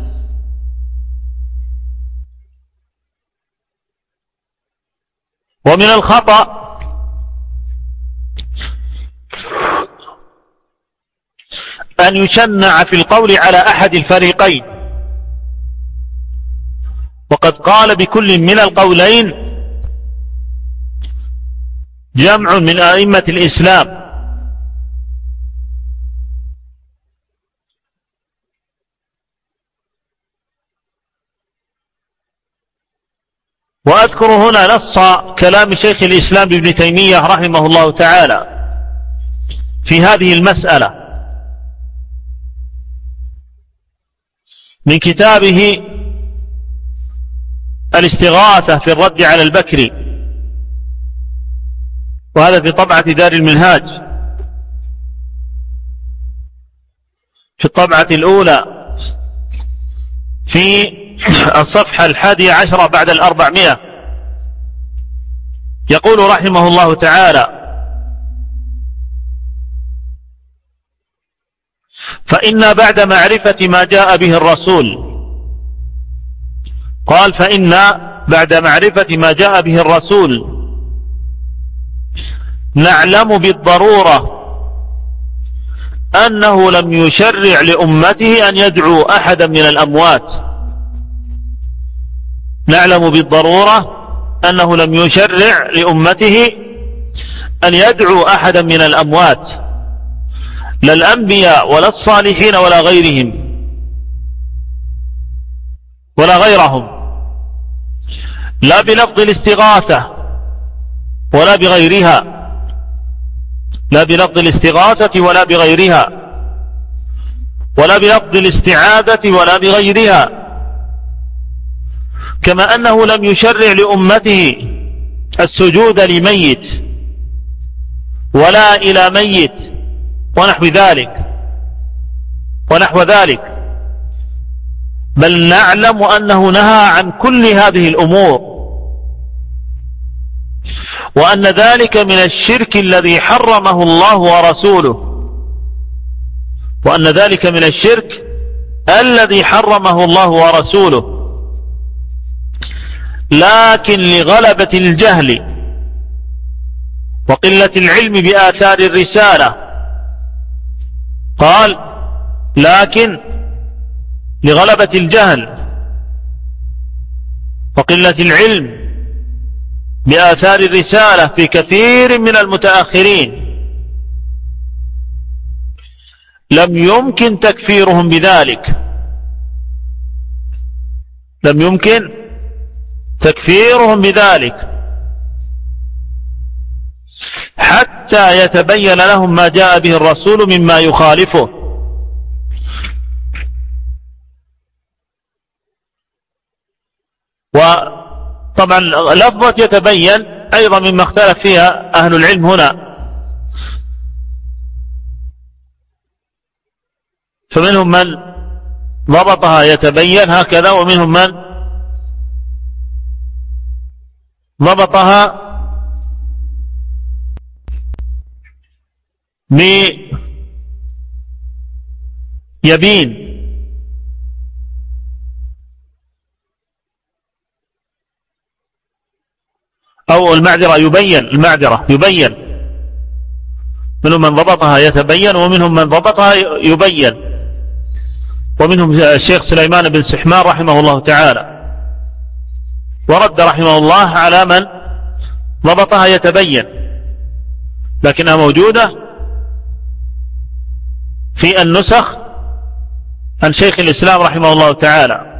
ومن الخطأ أن يشنع في القول على أحد الفريقين، وقد قال بكل من القولين جمع من أئمة الإسلام. وأذكر هنا نص كلام شيخ الإسلام ابن تيمية رحمه الله تعالى في هذه المسألة من كتابه الاستغاثة في الرد على البكري، وهذا في طبعة دار المنهاج في الطبعة الأولى في الصفحة 11 بعد 400. يقول رحمه الله تعالى: فإن بعد معرفة ما جاء به الرسول، قال فإن بعد معرفة ما جاء به الرسول نعلم بالضرورة أنه لم يشرع لأمته أن يدعو أحدا من الأموات. نعلم بالضرورة أنه لم يشرع لأمته أن يدعو أحدا من الأموات، لا الأنبياء ولا الصالحين ولا غيرهم ولا غيرهم، لا بلفظ الاستغاثة ولا بغيرها، لا بلفظ الاستغاثة ولا بغيرها، ولا بلفظ الاستعاذة ولا بغيرها، كما أنه لم يشرع لأمته السجود لميت ولا إلى ميت ونحو ذلك، بل نعلم أنه نهى عن كل هذه الأمور، وأن ذلك من الشرك الذي حرمه الله ورسوله، وأن ذلك من الشرك الذي حرمه الله ورسوله، لكن لغلبة الجهل وقلة العلم بآثار الرسالة، قال لكن لغلبة الجهل وقلة العلم بآثار الرسالة في كثير من المتأخرين لم يمكن تكفيرهم بذلك، لم يمكن تكفيرهم بذلك حتى يتبين لهم ما جاء به الرسول مما يخالفه. وطبعا لفظة يتبين أيضا مما اختلف فيها أهل العلم هنا، فمنهم من ضبطها يتبين هكذا، ومنهم من ضبطها بيبين، أو المعذرة يبين، منهم من ضبطها يتبين ومنهم من ضبطها يبين، ومنهم الشيخ سليمان بن سحمان رحمه الله تعالى، ورد رحمه الله على من ضبطها يتبين، لكنها موجودة في النسخ عن شيخ الإسلام رحمه الله تعالى.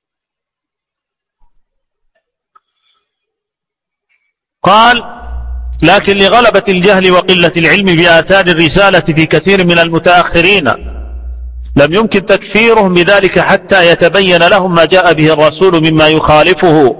قال لكن لغلبة الجهل وقلة العلم بآثار الرسالة في كثير من المتأخرين لم يمكن تكفيرهم بذلك حتى يتبين لهم ما جاء به الرسول مما يخالفه.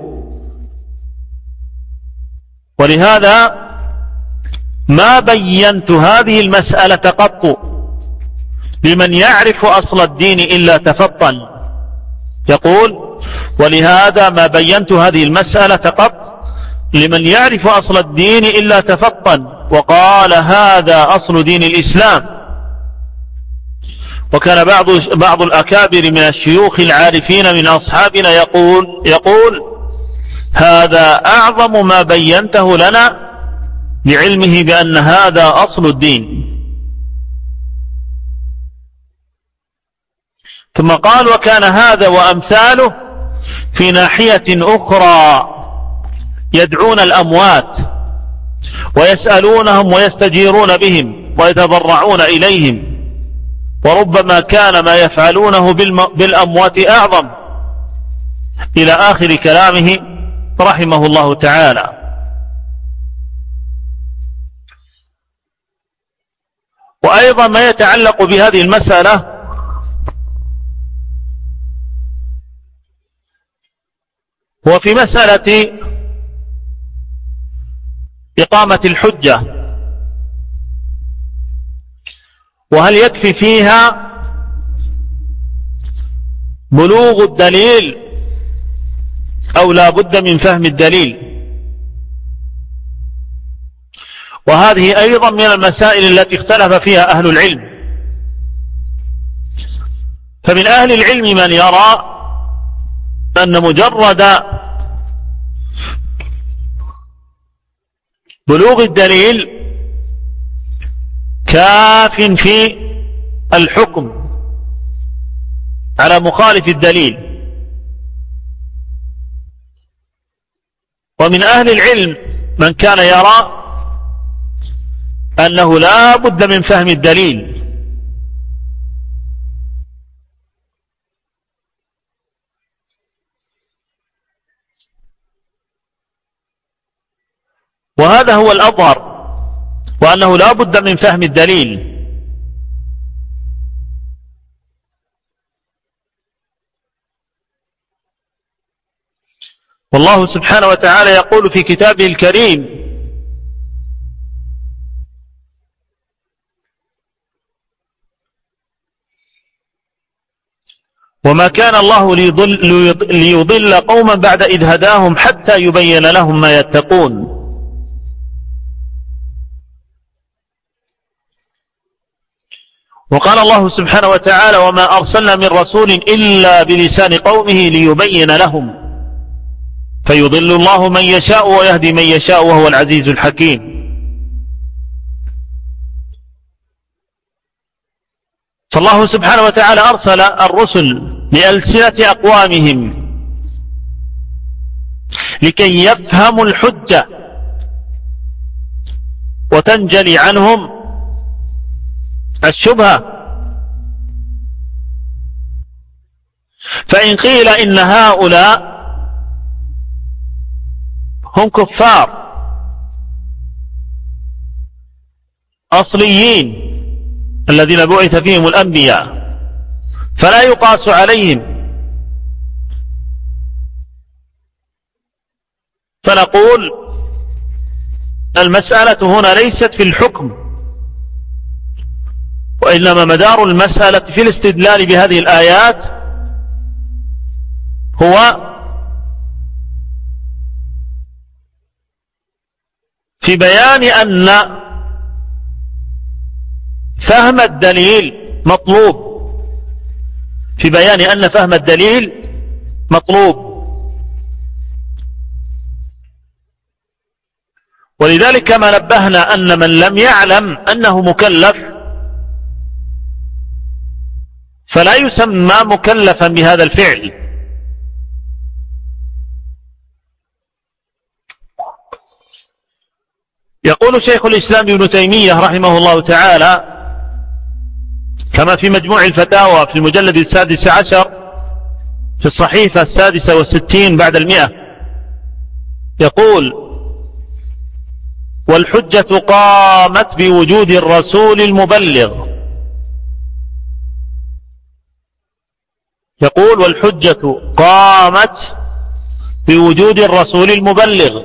ولهذا ما بينت هذه المسألة قط لمن يعرف أصل الدين إلا تفطن. يقول: ولهذا ما بينت هذه المسألة قط لمن يعرف أصل الدين إلا تفطن وقال هذا أصل دين الإسلام. وكان بعض الأكابر من الشيوخ العارفين من أصحابنا يقول هذا أعظم ما بينته لنا لعلمه بأن هذا أصل الدين. ثم قال: وكان هذا وأمثاله في ناحية أخرى يدعون الأموات ويسألونهم ويستجيرون بهم ويتضرعون إليهم، وربما كان ما يفعلونه بالأموات أعظم، إلى آخر كلامه رحمه الله تعالى. وأيضا ما يتعلق بهذه المسألة هو في مسألة إقامة الحجة، وهل يكفي فيها بلوغ الدليل أو لا بد من فهم الدليل. وهذه أيضا من المسائل التي اختلف فيها أهل العلم. فمن أهل العلم من يرى أن مجرد بلوغ الدليل كاف في الحكم على مخالف الدليل. ومن أهل العلم من كان يرى أنه لا بد من فهم الدليل. وهذا هو الأظهر، وأنه لا بد من فهم الدليل. والله سبحانه وتعالى يقول في كتابه الكريم: وما كان الله ليضل قوما بعد إذ هداهم حتى يبين لهم ما يتقون. وقال الله سبحانه وتعالى: وما أرسلنا من رسول إلا بلسان قومه ليبين لهم، فيضل الله من يشاء ويهدي من يشاء وهو العزيز الحكيم. فالله سبحانه وتعالى أرسل الرسل بألسنة أقوامهم لكي يفهموا الحجة وتنجلي عنهم الشبهة. فإن قيل إن هؤلاء هم كفار أصليين الذين بعث فيهم الأنبياء فلا يقاس عليهم، فنقول المسألة هنا ليست في الحكم، وإنما مدار المسألة في الاستدلال بهذه الآيات هو في بيان أن فهم الدليل مطلوب، في بيان أن فهم الدليل مطلوب. ولذلك كما نبهنا أن من لم يعلم أنه مكلف فلا يسمى مكلفا بهذا الفعل. يقول شيخ الإسلام ابن تيمية رحمه الله تعالى كما في مجموع الفتاوى في المجلد 16 في الصحيفة 66 بعد 100، يقول: والحجة قامت بوجود الرسول المبلغ. يقول والحجة قامت بوجود الرسول المبلغ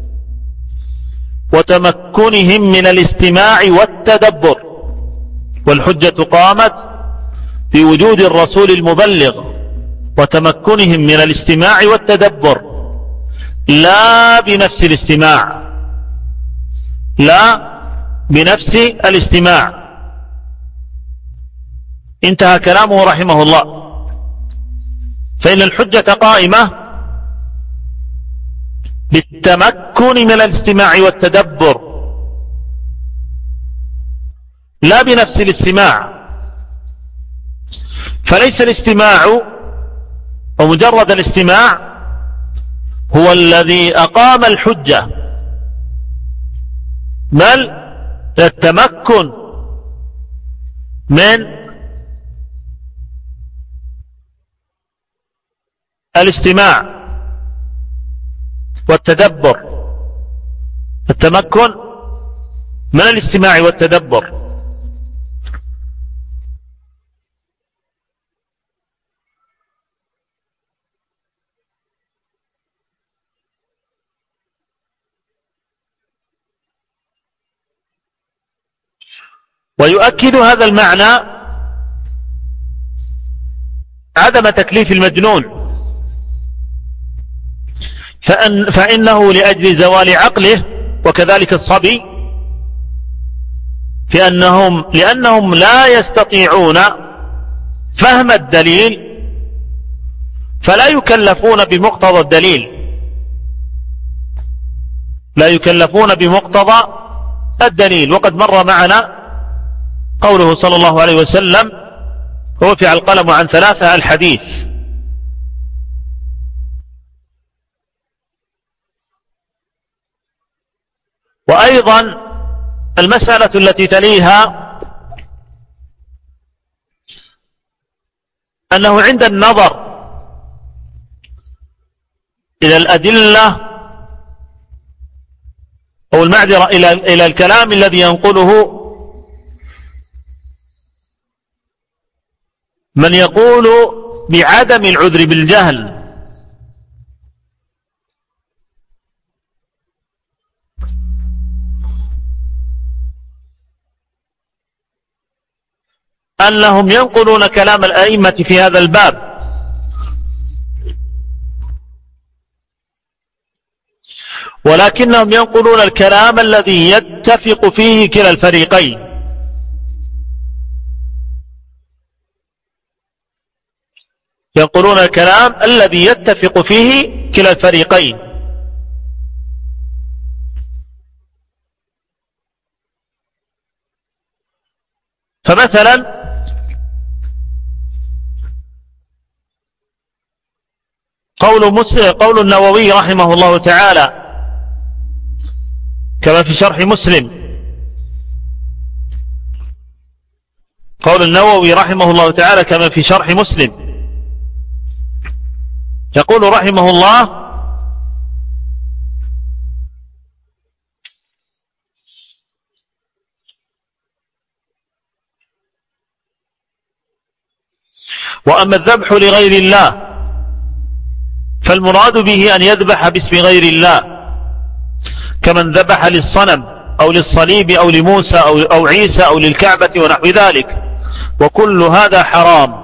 وتمكنهم من الاستماع والتدبر. والحجة قامت بوجود الرسول المبلغ وتمكنهم من الاستماع والتدبر، لا بنفس الاستماع، لا بنفس الاستماع. انتهى كلامه رحمه الله. فإن الحجة قائمة بالتمكن من الاستماع والتدبر، لا بنفس الاستماع. فليس الاستماع أو مجرد الاستماع هو الذي أقام الحجة، بل التمكن من الاستماع والتدبر، التمكن من الاستماع والتدبر. ويؤكد هذا المعنى عدم تكليف المجنون، فإنه لأجل زوال عقله، وكذلك الصبي، لأنهم لا يستطيعون فهم الدليل، فلا يكلفون بمقتضى الدليل، لا يكلفون بمقتضى الدليل. وقد مر معنا قوله صلى الله عليه وسلم: رفع القلم عن ثلاثة، الحديث. وأيضا المسألة التي تليها أنه عند النظر إلى الأدلة أو المعذرة إلى الكلام الذي ينقله من يقول بعدم العذر بالجهل، أنهم ينقلون كلام الأئمة في هذا الباب، ولكنهم ينقلون الكلام الذي يتفق فيه كلا الفريقين، ينقلون الكلام الذي يتفق فيه كلا الفريقين. فمثلا قول النووي رحمه الله تعالى كما في شرح مسلم، قول النووي رحمه الله تعالى كما في شرح مسلم، يقول رحمه الله: وأما الذبح لغير الله فالمراد به أن يذبح باسم غير الله، كمن ذبح للصنم أو للصليب أو لموسى أو عيسى أو للكعبة ونحو ذلك، وكل هذا حرام،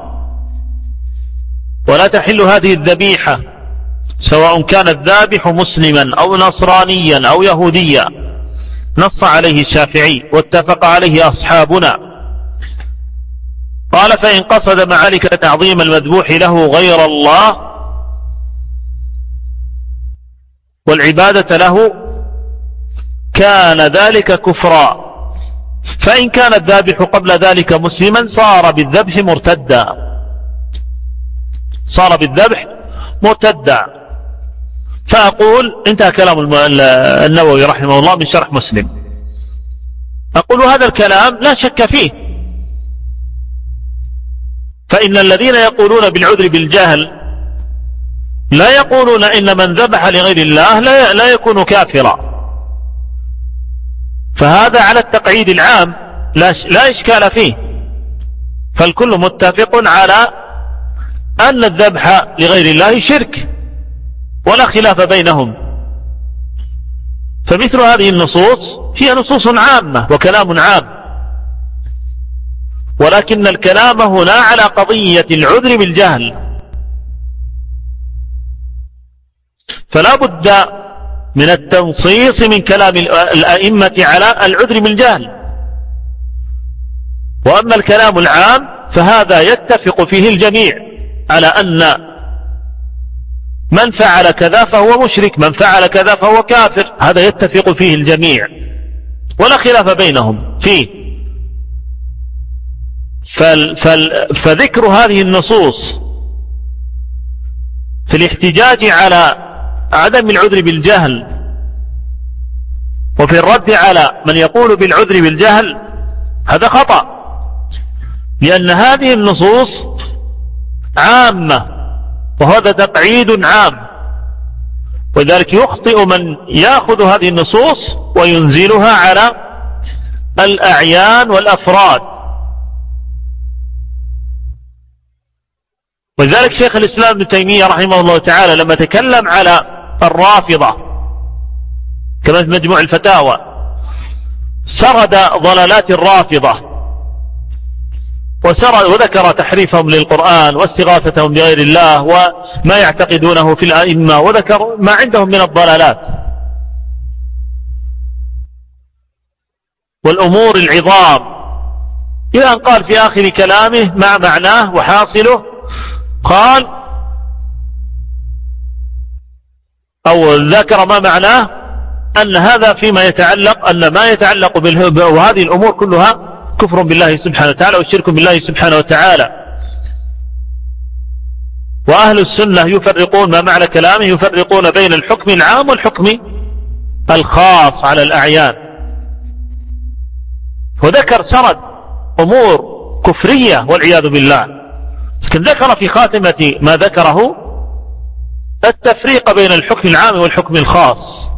ولا تحل هذه الذبيحة سواء كان الذابح مسلما أو نصرانيا أو يهوديا. نص عليه الشافعي واتفق عليه أصحابنا. قال: فإن قصد مع ذلك تعظيم المذبوح له غير الله والعبادة له كان ذلك كفرا، فإن كان الذابح قبل ذلك مسلما صار بالذبح مرتدا، صار بالذبح مرتدا. فأقول: انتهى كلام النووي رحمه الله من شرح مسلم. أقول: هذا الكلام لا شك فيه، فإن الذين يقولون بالعذر بالجهل لا يقولون إن من ذبح لغير الله لا يكون كافرا، فهذا على التقعيد العام لا إشكال فيه، فالكل متفق على أن الذبح لغير الله شرك ولا خلاف بينهم. فمثل هذه النصوص هي نصوص عامة وكلام عام، ولكن الكلام هنا على قضية العذر بالجهل، فلا بد من التنصيص من كلام الأئمة على العذر بالجهل. وأما الكلام العام فهذا يتفق فيه الجميع على أن من فعل كذا فهو مشرك، من فعل كذا فهو كافر، هذا يتفق فيه الجميع ولا خلاف بينهم فيه. فذكر هذه النصوص في الاحتجاج على عدم العذر بالجهل وفي الرد على من يقول بالعذر بالجهل هذا خطأ، لأن هذه النصوص عامة وهذا تقعيد عام، ولذلك يخطئ من يأخذ هذه النصوص وينزلها على الأعيان والأفراد. ولذلك شيخ الإسلام ابن تيمية رحمه الله تعالى لما تكلم على الرافضة كما في مجموع الفتاوى سرد ضلالات الرافضة وذكر تحريفهم للقرآن واستغاثتهم بغير الله وما يعتقدونه في الأئمة، وذكر ما عندهم من الضلالات والأمور العظام، إلى أن قال في آخر كلامه مع معناه وحاصله، قال أو ذكر ما معناه أن هذا فيما يتعلق أن ما يتعلق وهذه الأمور كلها كفر بالله سبحانه وتعالى والشرك بالله سبحانه وتعالى. وأهل السنة يفرقون ما معنى كلامه، يفرقون بين الحكم العام والحكم الخاص على الأعيان، وذكر سرد أمور كفرية والعياذ بالله، لكن ذكر في خاتمة ما ذكره التفريق بين الحكم العام والحكم الخاص.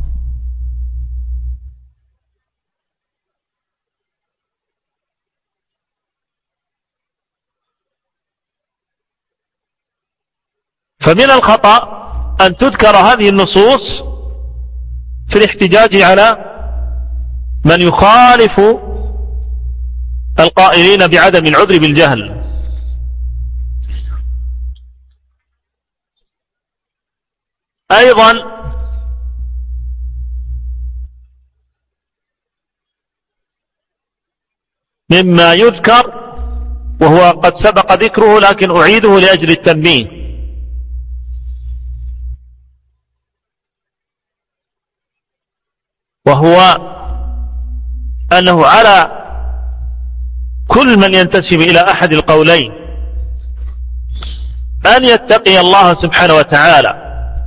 فمن الخطأ أن تذكر هذه النصوص في الاحتجاج على من يخالف القائلين بعدم العذر بالجهل. أيضا مما يذكر وهو قد سبق ذكره لكن أعيده لأجل التنبيه، وهو أنه على كل من ينتسب إلى أحد القولين أن يتقي الله سبحانه وتعالى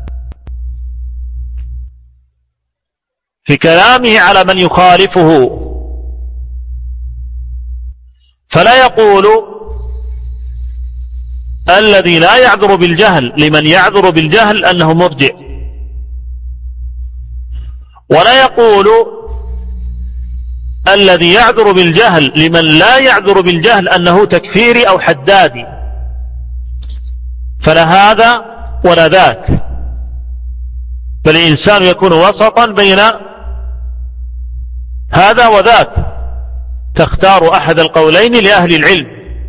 في كلامه على من يخالفه، فلا يقول الذي لا يعذر بالجهل لمن يعذر بالجهل أنه مرجئ، ولا يقول الذي يعذر بالجهل لمن لا يعذر بالجهل أنه تكفيري أو حدادي، فلا هذا ولا ذاك، بل الإنسان يكون وسطا بين هذا وذاك، تختار أحد القولين لأهل العلم.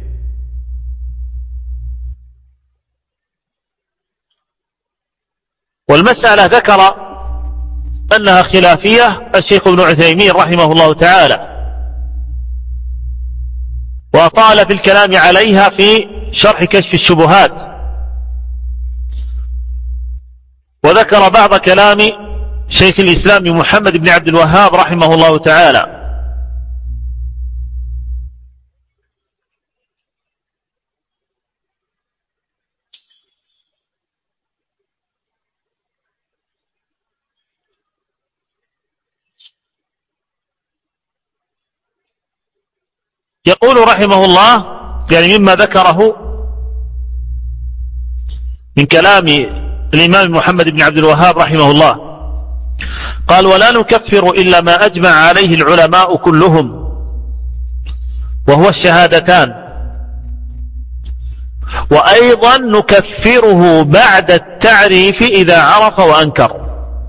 والمسألة ذكر أنها خلافية الشيخ ابن عثيمين رحمه الله تعالى، وأطال في الكلام عليها في شرح كشف الشبهات، وذكر بعض كلام شيخ الإسلام محمد بن عبد الوهاب رحمه الله تعالى. يقول رحمه الله يعني مما ذكره من كلام الإمام محمد بن عبد الوهاب رحمه الله، قال ولا نكفر إلا ما أجمع عليه العلماء كلهم وهو الشهادتان، وأيضا نكفره بعد التعريف إذا عرف وأنكر،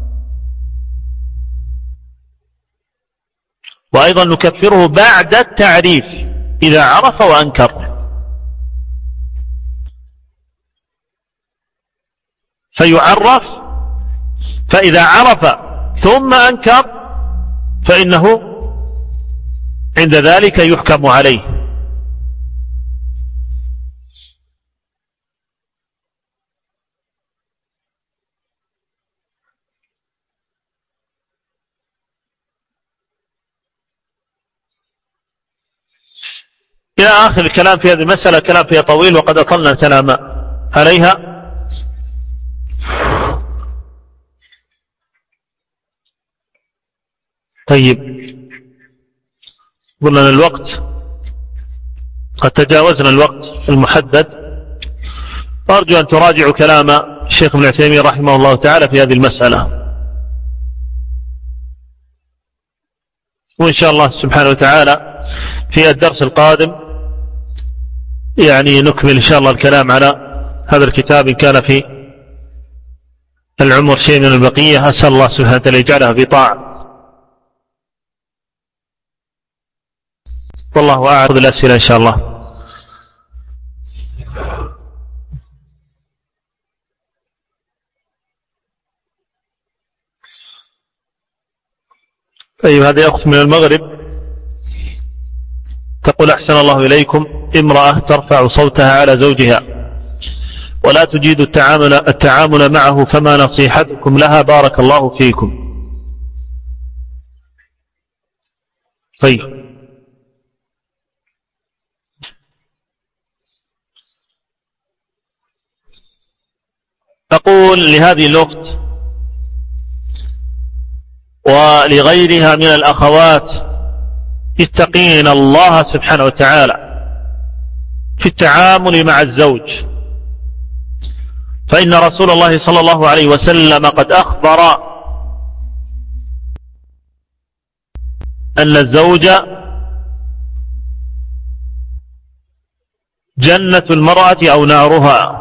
وأيضا نكفره بعد التعريف إذا عرف وأنكر. فيعرف، فإذا عرف ثم أنكر فإنه عند ذلك يحكم عليه. إلى آخر الكلام في هذه المسألة، كلام فيها طويل وقد أطلنا الكلام عليها. طيب، قلنا الوقت قد تجاوزنا الوقت المحدد، وأرجو أن تراجعوا كلام الشيخ ابن عثيمين رحمه الله تعالى في هذه المسألة، وإن شاء الله سبحانه وتعالى في الدرس القادم يعني نكمل إن شاء الله الكلام على هذا الكتاب إن كان في العمر شيء من البقية. أسأل الله سبحانه وتعالى يجعلها في طاعة. والله أعلم. بالأسئلة إن شاء الله. طيب، هذه أخت من المغرب تقول أحسن الله إليكم، امرأة ترفع صوتها على زوجها ولا تجيد التعامل معه، فما نصيحتكم لها؟ بارك الله فيكم. طيب، أقول لهذه الأخت ولغيرها من الأخوات اتقين الله سبحانه وتعالى في التعامل مع الزوج، فإن رسول الله صلى الله عليه وسلم قد أخبر أن الزوج جنة المرأة أو نارها.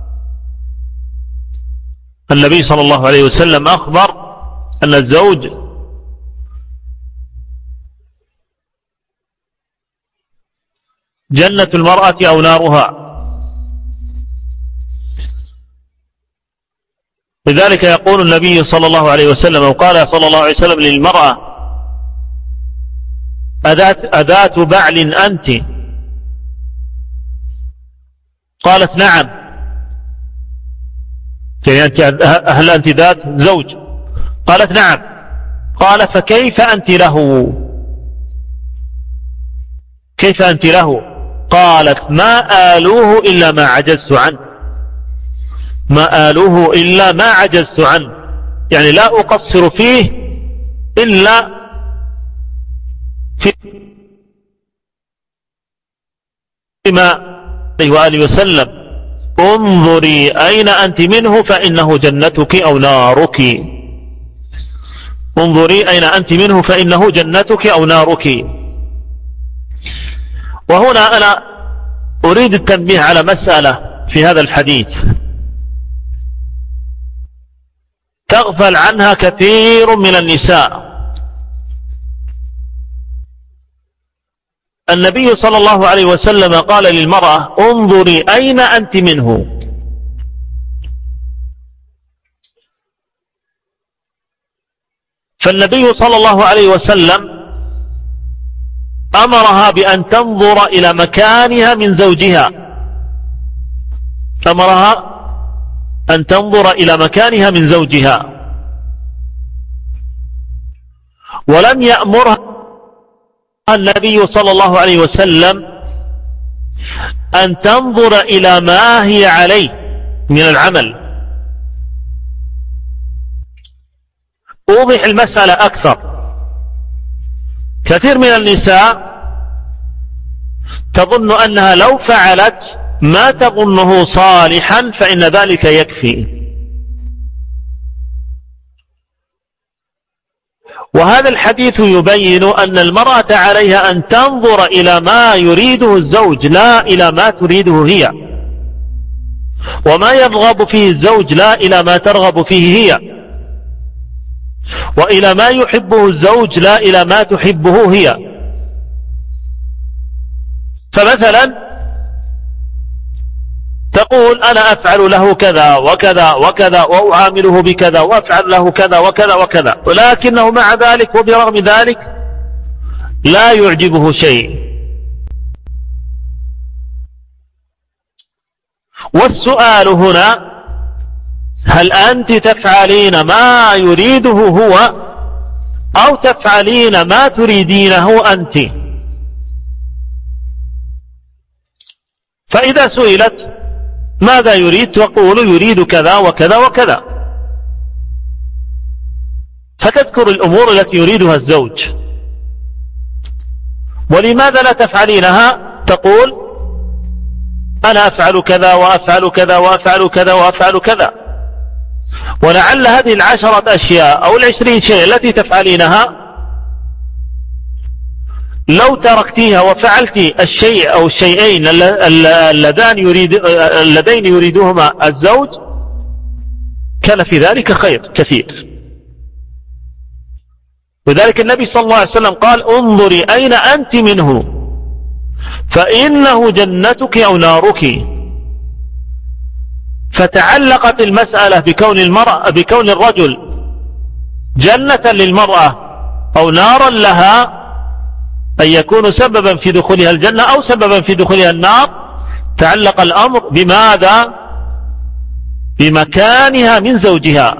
النبي صلى الله عليه وسلم أخبر أن الزوج جنة المرأة أو نارها. لذلك يقول النبي صلى الله عليه وسلم، وقال صلى الله عليه وسلم للمرأة: أذات بعل أنت؟ قالت: نعم. يعني هل أنت ذات زوج؟ قالت: نعم. قال: فكيف أنت له؟ كيف أنت له؟ قالت: ما آلوه إلا ما عجزت عنه. ما آلوه إلا ما عجزت عنه، يعني لا أقصر فيه إلا فيما عليه وآله وسلم: انظري أين أنت منه فإنه جنتك أو نارك. انظري أين أنت منه فإنه جنتك أو نارك. وهنا أنا أريد التنبيه على مسألة في هذا الحديث تغفل عنها كثير من النساء. النبي صلى الله عليه وسلم قال للمرأة: انظري أين أنت منه. فالنبي صلى الله عليه وسلم أمرها بأن تنظر إلى مكانها من زوجها، أمرها أن تنظر إلى مكانها من زوجها، ولم يأمرها النبي صلى الله عليه وسلم أن تنظر إلى ما هي عليه من العمل. أوضح المسألة أكثر. كثير من النساء تظن أنها لو فعلت ما تظنه صالحا فإن ذلك يكفي. وهذا الحديث يبين أن المرأة عليها أن تنظر إلى ما يريده الزوج لا إلى ما تريده هي، وما يرغب فيه الزوج لا إلى ما ترغب فيه هي، وإلى ما يحبه الزوج لا إلى ما تحبه هي. فمثلا تقول أنا أفعل له كذا وكذا وكذا وأعامله بكذا وأفعل له كذا وكذا وكذا، ولكنه مع ذلك وبرغم ذلك لا يعجبه شيء. والسؤال هنا هل أنت تفعلين ما يريده هو أو تفعلين ما تريدينه أنت؟ فإذا سئلت ماذا يريد تقول يريد كذا وكذا وكذا، فتذكر الأمور التي يريدها الزوج. ولماذا لا تفعلينها؟ تقول أنا أفعل كذا وأفعل كذا وأفعل كذا وأفعل كذا. ولعل هذه 10 أشياء أو 20 شيء التي تفعلينها لو تركتيها وفعلت الشيء أو الشيئين اللذين يريدهما الزوج كان في ذلك خير كثير. وذلك النبي صلى الله عليه وسلم قال انظري أين أنت منه فإنه جنتك أو نارك. فتعلقت المسألة بكون الرجل جنة للمرأة أو نارا لها، أن يكون سببا في دخولها الجنة أو سببا في دخولها النار. تعلق الأمر بماذا؟ بمكانها من زوجها،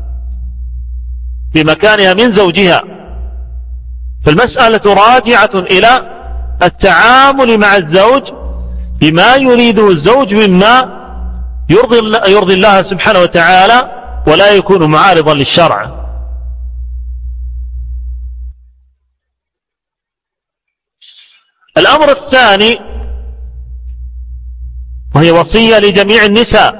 بمكانها من زوجها. فالمسألة راجعة إلى التعامل مع الزوج بما يريده الزوج مما يرضي الله سبحانه وتعالى ولا يكون معارضا للشرع. الأمر الثاني وهي وصية لجميع النساء،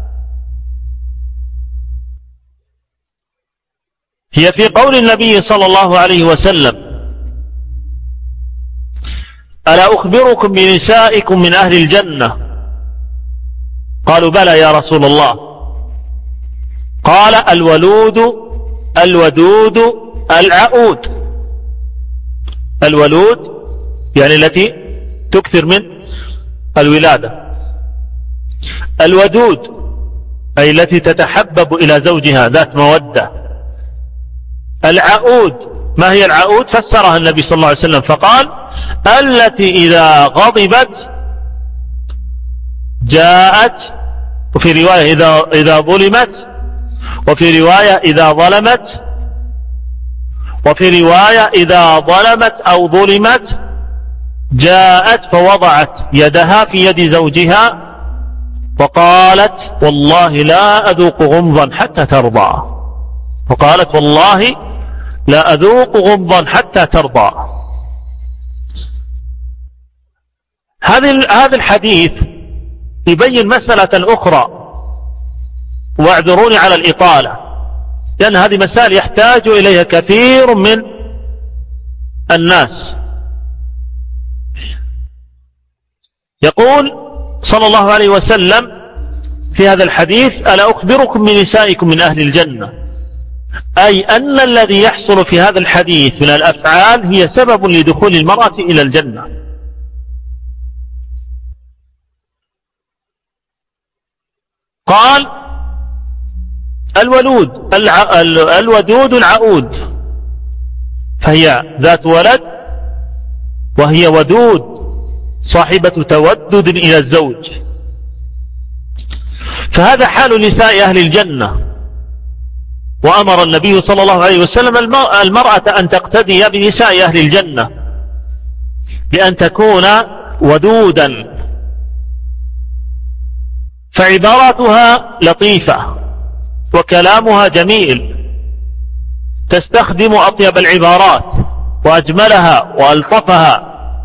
هي في قول النبي صلى الله عليه وسلم ألا أخبركم بنسائكم من أهل الجنة؟ قالوا بلى يا رسول الله. قال الولود الودود العؤود. الولود يعني التي تكثر من الولادة، الودود أي التي تتحبب إلى زوجها ذات مودة. العؤود ما هي العؤود؟ فسرها النبي صلى الله عليه وسلم فقال التي إذا غضبت جاءت، وفي رواية إذا ظلمت، وفي رواية إذا ظلمت، وفي رواية إذا ظلمت أو ظلمت جاءت فوضعت يدها في يد زوجها وقالت والله لا أذوق غمضا حتى ترضى. وقالت والله لا أذوق غمضا حتى ترضى. هذا الحديث يبين مسألة أخرى، واعذروني على الإطالة لأن هذه مسائل يحتاج إليها كثير من الناس. يقول صلى الله عليه وسلم في هذا الحديث ألا أخبركم بنسائكم من أهل الجنة، أي أن الذي يحصل في هذا الحديث من الأفعال هي سبب لدخول المرأة إلى الجنة. قال الودود العؤود، فهي ذات ولد وهي ودود صاحبة تودد إلى الزوج. فهذا حال نساء أهل الجنة. وأمر النبي صلى الله عليه وسلم المرأة أن تقتدي بنساء أهل الجنة بأن تكون ودودا، فعباراتها لطيفة وكلامها جميل، تستخدم أطيب العبارات وأجملها وألطفها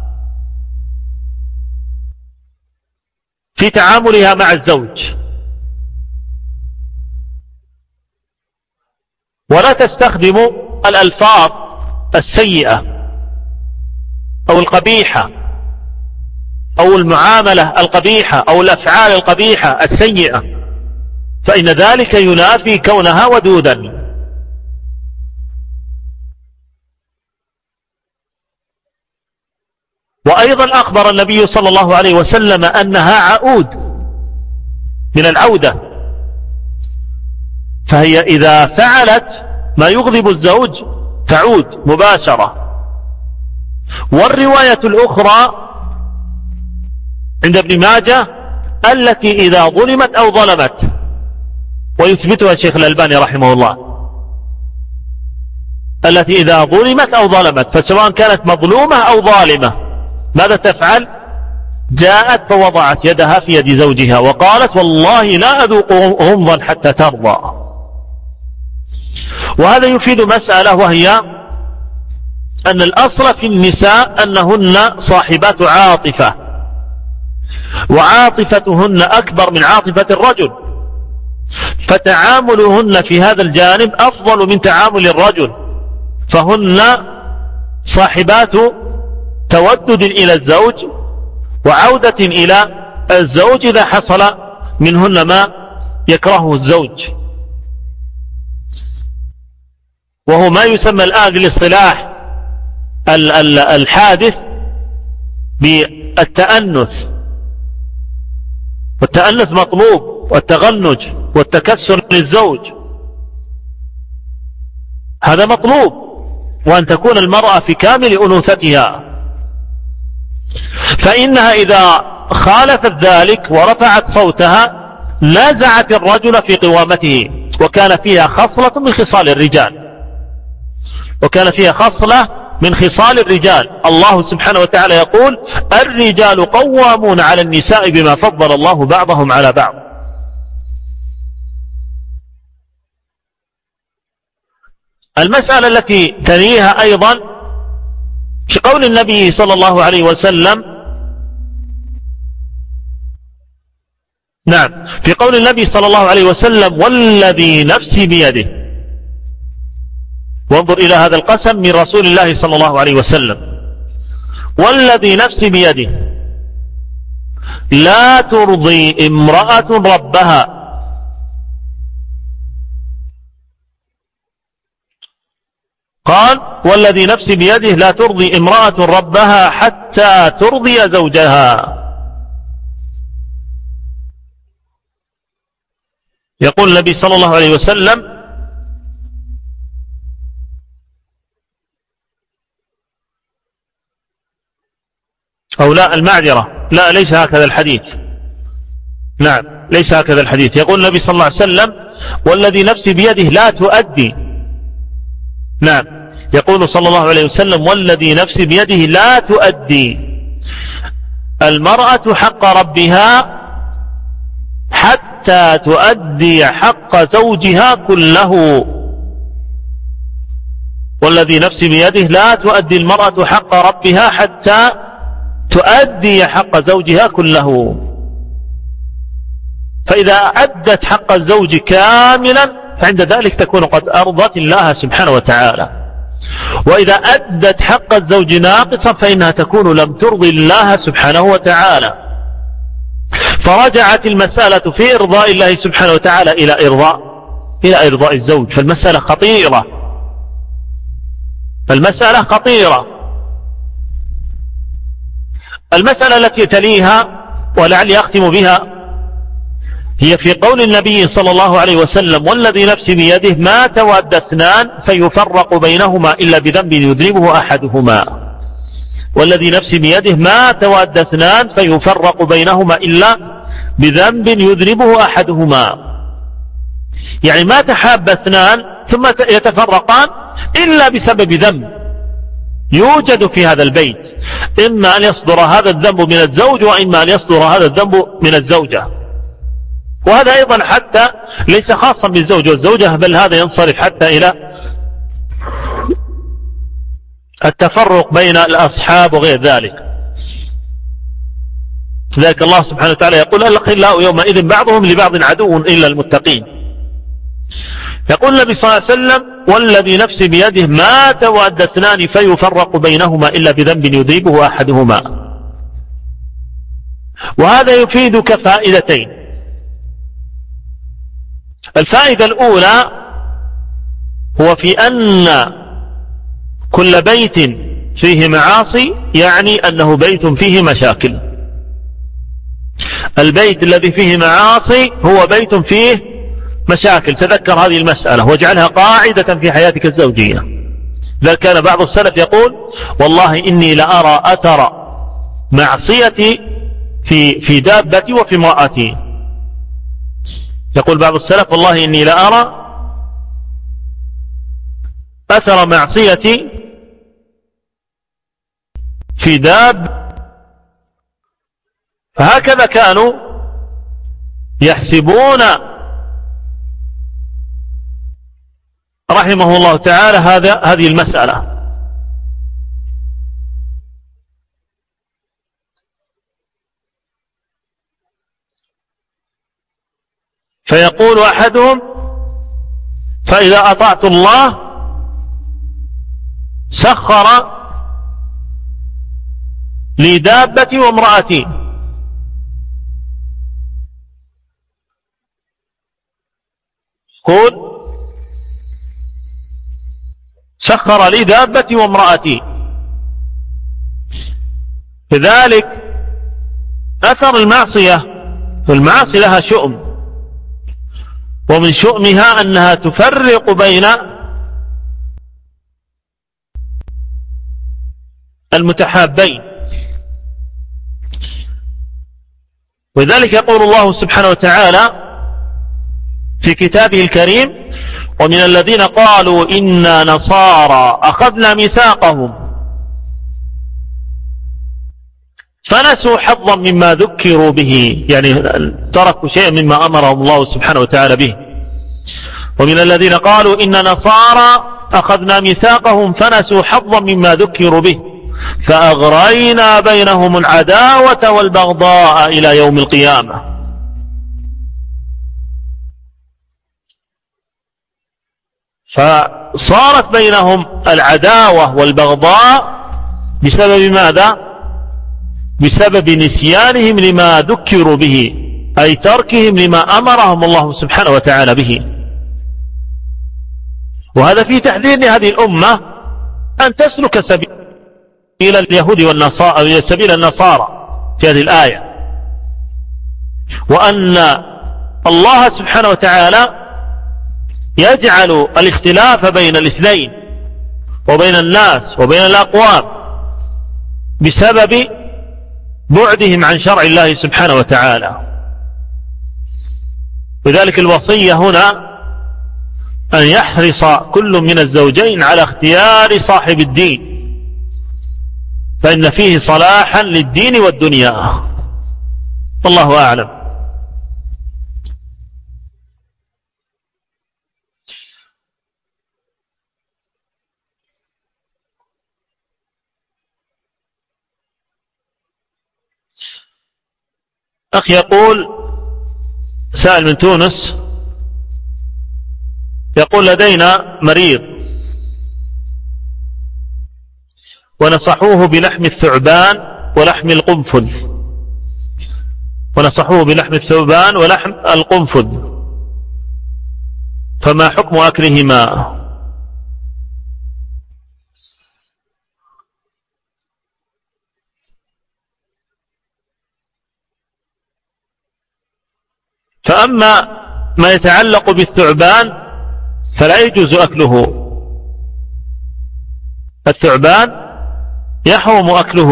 في تعاملها مع الزوج، ولا تستخدم الألفاظ السيئة أو القبيحة أو المعاملة القبيحة أو الأفعال القبيحة السيئة، فإن ذلك ينافي كونها ودودا. وأيضا أخبر النبي صلى الله عليه وسلم أنها عؤود من العودة، فهي إذا فعلت ما يغضب الزوج تعود مباشرة. والرواية الأخرى عند ابن ماجه التي إذا ظلمت أو ظلمت، ويثبتها الشيخ الألباني رحمه الله، التي إذا ظلمت أو ظلمت، فسواء كانت مظلومة أو ظالمة ماذا تفعل؟ جاءت فوضعت يدها في يد زوجها وقالت والله لا أذوق غمضا حتى ترضى. وهذا يفيد مسألة، وهي أن الأصل في النساء أنهن صاحبات عاطفة، وعاطفتهن أكبر من عاطفة الرجل، فتعاملهن في هذا الجانب أفضل من تعامل الرجل، فهن صاحبات تودد إلى الزوج وعودة إلى الزوج إذا حصل منهن ما يكرهه الزوج، وهو ما يسمى الآن بالاصطلاح الحادث بالتأنث. والتأنث مطلوب، والتغنج والتكسر للزوج هذا مطلوب، وأن تكون المرأة في كامل أنوثتها، فإنها إذا خالفت ذلك ورفعت صوتها نازعت الرجل في قوامته، وكان فيها خصلة من خصال الرجال، وكان فيها خصلة من خصال الرجال. الله سبحانه وتعالى يقول الرجال قوامون على النساء بما فضل الله بعضهم على بعض. المسألة التي تليها أيضا في قول النبي صلى الله عليه وسلم، نعم، في قول النبي صلى الله عليه وسلم والذي نفسي بيده. وانظر إلى هذا القسم من رسول الله صلى الله عليه وسلم، والذي نفسي بيده لا ترضي امرأة ربها قال والذي نفسي بيده لا ترضي امرأة ربها حتى ترضي زوجها. يقول النبي صلى الله عليه وسلم أو لا المعذرة، لا ليس هكذا الحديث، نعم ليس هكذا الحديث. يقول النبي صلى الله عليه وسلم والذي نفسي بيده لا تؤدي، نعم يقول صلى الله عليه وسلم والذي نفسي بيده لا تؤدي المرأة حق ربها حتى تؤدي حق زوجها كله. والذي نفسي بيده لا تؤدي المرأة حق ربها حتى تؤدي حق زوجها كله. فإذا أدت حق الزوج كاملا فعند ذلك تكون قد أرضت الله سبحانه وتعالى، وإذا أدت حق الزوج ناقصا فإنها تكون لم ترضي الله سبحانه وتعالى. فرجعت المسألة في إرضاء الله سبحانه وتعالى إلى إرضاء الزوج. فالمسألة خطيرة، فالمسألة خطيرة. المسألة التي تليها ولعلي أختم بها هي في قول النبي صلى الله عليه وسلم والذي نفسي بيده ما تواد اثنان فيفرق بينهما إلا بذنب يذنبه أحدهما. والذي نفسي بيده ما تواد اثنان فيفرق بينهما إلا بذنب يذنبه أحدهما، يعني ما تحاب اثنان ثم يتفرقان إلا بسبب ذنب يوجد في هذا البيت، إما أن يصدر هذا الذنب من الزوج وإما أن يصدر هذا الذنب من الزوجة. وهذا أيضا حتى ليس خاصا بالزوج والزوجة، بل هذا ينصرف حتى إلى التفرق بين الأصحاب وغير ذلك. لذلك الله سبحانه وتعالى يقول الأخلاء يومئذ بعضهم لبعض عدو إلا المتقين. يقول النبي صلى الله عليه وسلم: والذي نفسي بيده ما تواد اثنان فيفرق بينهما إلا بذنب يذيبه أحدهما. وهذا يفيدك فائدتين. الفائدة الأولى هو في أن كل بيت فيه معاصي يعني أنه بيت فيه مشاكل. البيت الذي فيه معاصي هو بيت فيه مشاكل. تذكر هذه المسألة واجعلها قاعدة في حياتك الزوجية. إذا كان بعض السلف يقول: والله إني لأرى أثر معصيتي في دابتي وفي امرأتي. يقول بعض السلف: والله إني لأرى أثر معصيتي في داب. فهكذا كانوا يحسبون رحمه الله تعالى هذه المسألة. فيقول أحدهم: فإذا أطعت الله سخر لي دابتي وامرأتي. قل: سخر لي دابتي وامرأتي. لذلك أثر المعصية، والمعاصي لها شؤم، ومن شؤمها أنها تفرق بين المتحابين. ولذلك يقول الله سبحانه وتعالى في كتابه الكريم: ومن الذين قالوا إنا نصارى أخذنا ميثاقهم فنسوا حظا مما ذكروا به، يعني تركوا شيئا مما أمرهم الله سبحانه وتعالى به. ومن الذين قالوا إنا نصارى أخذنا ميثاقهم فنسوا حظا مما ذكروا به فأغرينا بينهم العداوة والبغضاء إلى يوم القيامة. فصارت بينهم العداوة والبغضاء بسبب ماذا؟ بسبب نسيانهم لما ذكروا به، أي تركهم لما أمرهم الله سبحانه وتعالى به. وهذا فيه تحذير لهذه الأمة أن تسلك سبيل اليهود والنصارى، سبيل النصارى في هذه الآية، وأن الله سبحانه وتعالى يجعل الاختلاف بين الاثنين وبين الناس وبين الأقوام بسبب بعدهم عن شرع الله سبحانه وتعالى. لذلك الوصية هنا أن يحرص كل من الزوجين على اختيار صاحب الدين، فإن فيه صلاحا للدين والدنيا. والله أعلم. أخي يقول سائل من تونس، يقول: لدينا مريض ونصحوه بلحم الثعبان ولحم القنفذ، ولحم القنفذ، فما حكم أكلهما؟ فأما ما يتعلق بالثعبان فلا يجوز أكله. الثعبان يحرم أكله،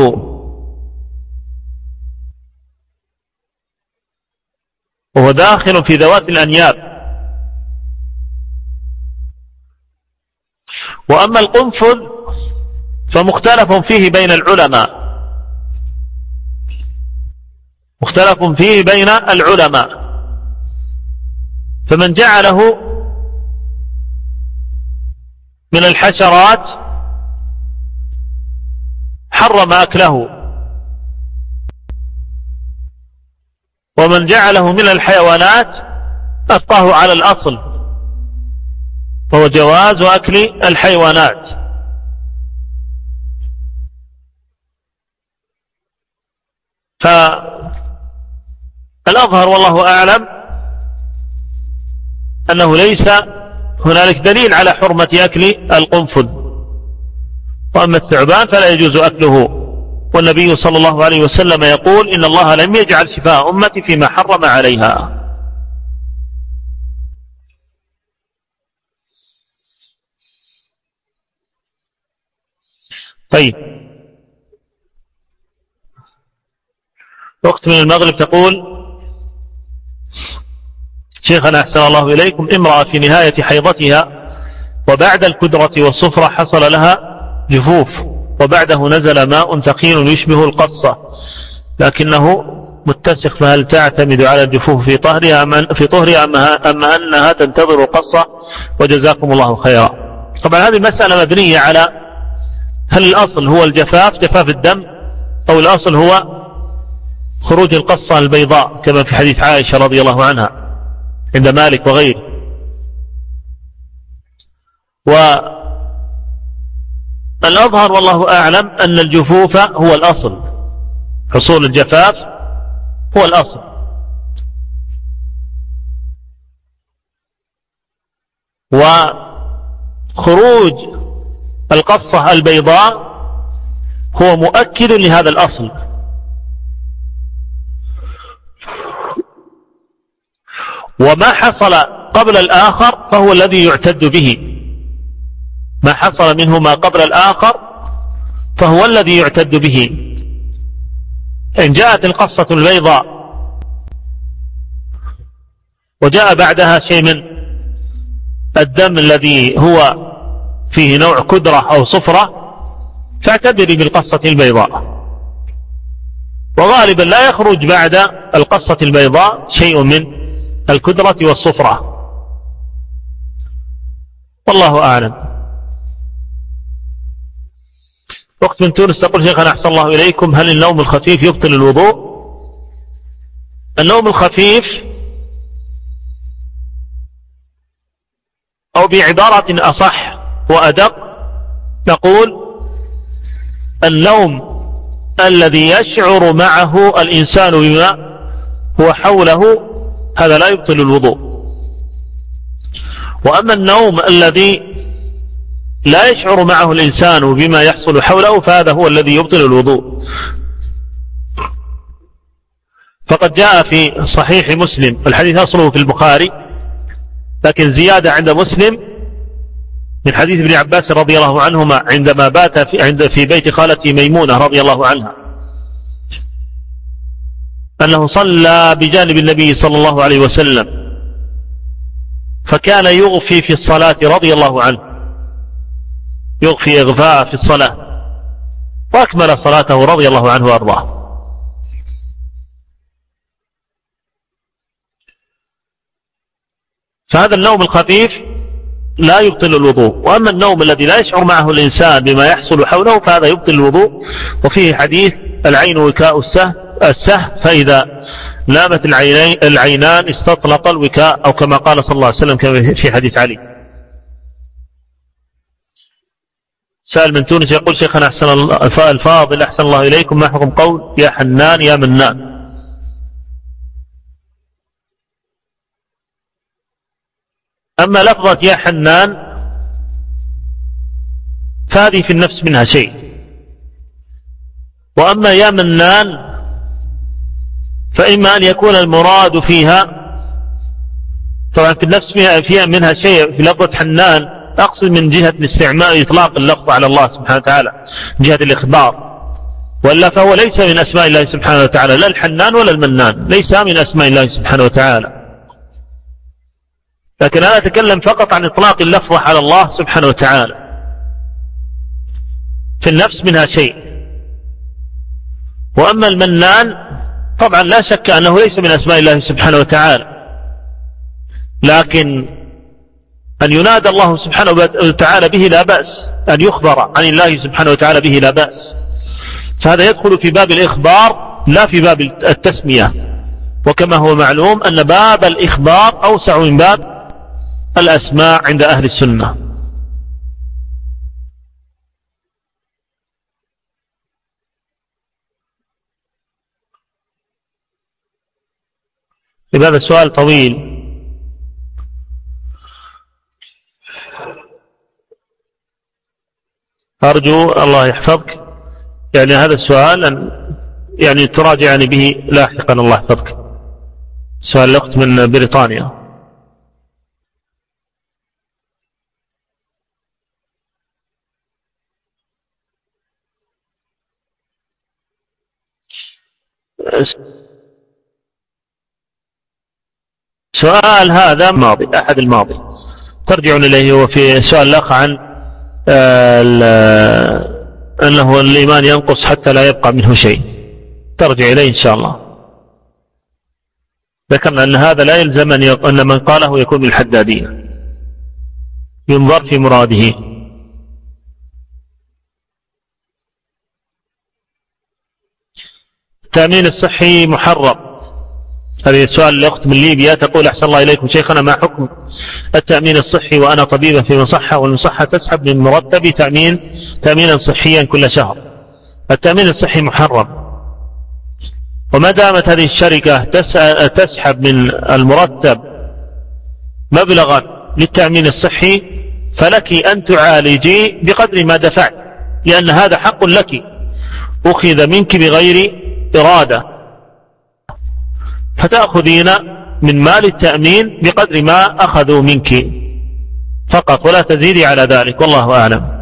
وهو داخل في ذوات الأنياب. وأما القنفذ فمختلف فيه بين العلماء، فمن جعله من الحشرات حرم أكله، ومن جعله من الحيوانات أبقاه على الأصل. وهو جواز أكل الحيوانات. فالأظهر والله أعلم أنه ليس هنالك دليل على حرمة أكل القنفذ، وأما الثعبان فلا يجوز أكله، والنبي صلى الله عليه وسلم يقول إن الله لم يجعل شفاء أمتي فيما حرم عليها. طيب، وقت من المغرب تقول: شيخنا أحسن الله إليكم، امرأة في نهاية حيضتها وبعد الكدرة والصفرة حصل لها جفوف، وبعده نزل ماء ثقيل يشبه القصة لكنه متسخ، فهل تعتمد على الجفوف في طهرها أما أنها تنتظر القصة؟ وجزاكم الله خيرا. طبعا هذه المسألة مبنية على هل الأصل هو الجفاف، جفاف الدم، أو الأصل هو خروج القصة البيضاء كما في حديث عائشة رضي الله عنها عند مالك وغيره. والأظهر والله أعلم أن الجفوف هو الأصل، حصول الجفاف هو الأصل. وخروج القصة البيضاء هو مؤكد لهذا الأصل. وما حصل قبل الآخر فهو الذي يعتد به، ما حصل منه ما قبل الآخر فهو الذي يعتد به. إن جاءت القصة البيضاء وجاء بعدها شيء من الدم الذي هو فيه نوع كدرة أو صفرة فاعتبري بالقصة البيضاء، وغالبا لا يخرج بعد القصة البيضاء شيء من الكدرة والصفرة، والله أعلم. وقت من تونس تقول: شيخنا أحسن الله إليكم، هل النوم الخفيف يبطل الوضوء؟ النوم الخفيف، أو بعبارة أصح وأدق نقول النوم الذي يشعر معه الإنسان بما هو حوله هذا لا يبطل الوضوء. وأما النوم الذي لا يشعر معه الإنسان بما يحصل حوله فهذا هو الذي يبطل الوضوء. فقد جاء في صحيح مسلم، الحديث أصله في البخاري لكن زيادة عند مسلم من حديث ابن عباس رضي الله عنهما عندما بات في بيت خالته ميمونة رضي الله عنها أنه صلى بجانب النبي صلى الله عليه وسلم فكان يغفي في الصلاة رضي الله عنه، يغفي إغفاء في الصلاة، وأكمل صلاته رضي الله عنه وأرضاه. فهذا النوم الخفيف لا يبطل الوضوء. وأما النوم الذي لا يشعر معه الإنسان بما يحصل حوله فهذا يبطل الوضوء. وفيه حديث: العين وكاء السه فإذا نامت العينان استطلق الوكاء، أو كما قال صلى الله عليه وسلم كما في حديث علي. سائل من تونس يقول: شيخنا الفاضل أحسن الله إليكم، ما حكم قول يا حنان يا منان؟ أما لفظة يا حنان فهذه في النفس منها شيء، وأما يا منان فإما أن يكون المراد فيها، طبعا في النفس فيها منها شيء في لفظة حنان، أقصد من جهة الاستعمال إطلاق اللفظ على الله سبحانه وتعالى جهة الإخبار، وإلا فهو ليس من أسماء الله سبحانه وتعالى، لا الحنان ولا المنان ليس من أسماء الله سبحانه وتعالى. لكن أنا أتكلم فقط عن إطلاق اللفظ على الله سبحانه وتعالى، في النفس منها شيء. وأما المنان طبعا لا شك أنه ليس من أسماء الله سبحانه وتعالى، لكن أن ينادى الله سبحانه وتعالى به لا بأس، أن يخبر عن الله سبحانه وتعالى به لا بأس، فهذا يدخل في باب الإخبار لا في باب التسمية. وكما هو معلوم أن باب الإخبار أوسع من باب الأسماء عند أهل السنة. هذا السؤال طويل. أرجو الله يحفظك يعني هذا السؤال يعني تراجعني به لاحقا. الله يحفظك. سؤال الأخت من بريطانيا. سؤال هذا ماضي، أحد الماضي، ترجعون إليه. هو في سؤال الأخ عن أنه الإيمان ينقص حتى لا يبقى منه شيء، ترجع إليه إن شاء الله. ذكرنا أن هذا لا يلزم أن من قاله يكون من الحدادية، ينظر في مراده. التأمين الصحي محرم. هذه السؤال الأخت من ليبيا تقول: أحسن الله إليكم شيخنا، ما حكم التأمين الصحي وأنا طبيبة في مصحة والمصحة تسحب من مرتبي تأمينا صحيا كل شهر؟ التأمين الصحي محرم، وما دامت هذه الشركة تسحب من المرتب مبلغا للتأمين الصحي فلك أن تعالجي بقدر ما دفعت، لأن هذا حق لك أخذ منك بغير إرادة، فتأخذين من مال التأمين بقدر ما أخذوا منك فقط، ولا تزيدي على ذلك، والله أعلم.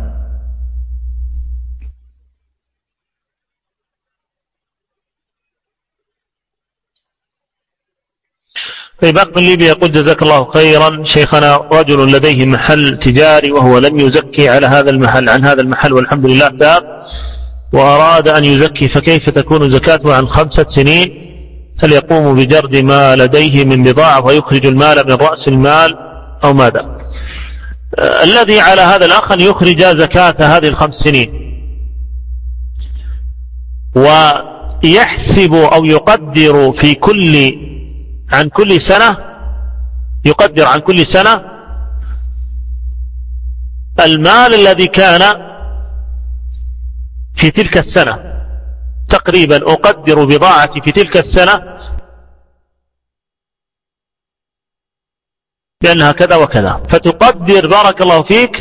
طيب، أخ من ليبيا يقول: جزاك الله خيرا شيخنا، رجل لديه محل تجاري وهو لم يزكي على هذا المحل عن هذا المحل والحمد لله تاب، وأراد أن يزكي، فكيف تكون زكاته عن 5 سنين؟ هل يقوم بجرد ما لديه من بضاعة ويخرج المال من رأس المال أو ماذا؟ الذي على هذا الأخ أن يخرج زكاة هذه 5 سنين، ويحسب أو يقدر عن كل سنة، يقدر عن كل سنة المال الذي كان في تلك السنة. تقريبا أقدر بضاعتي في تلك السنة لأنها كذا وكذا، فتقدر بارك الله فيك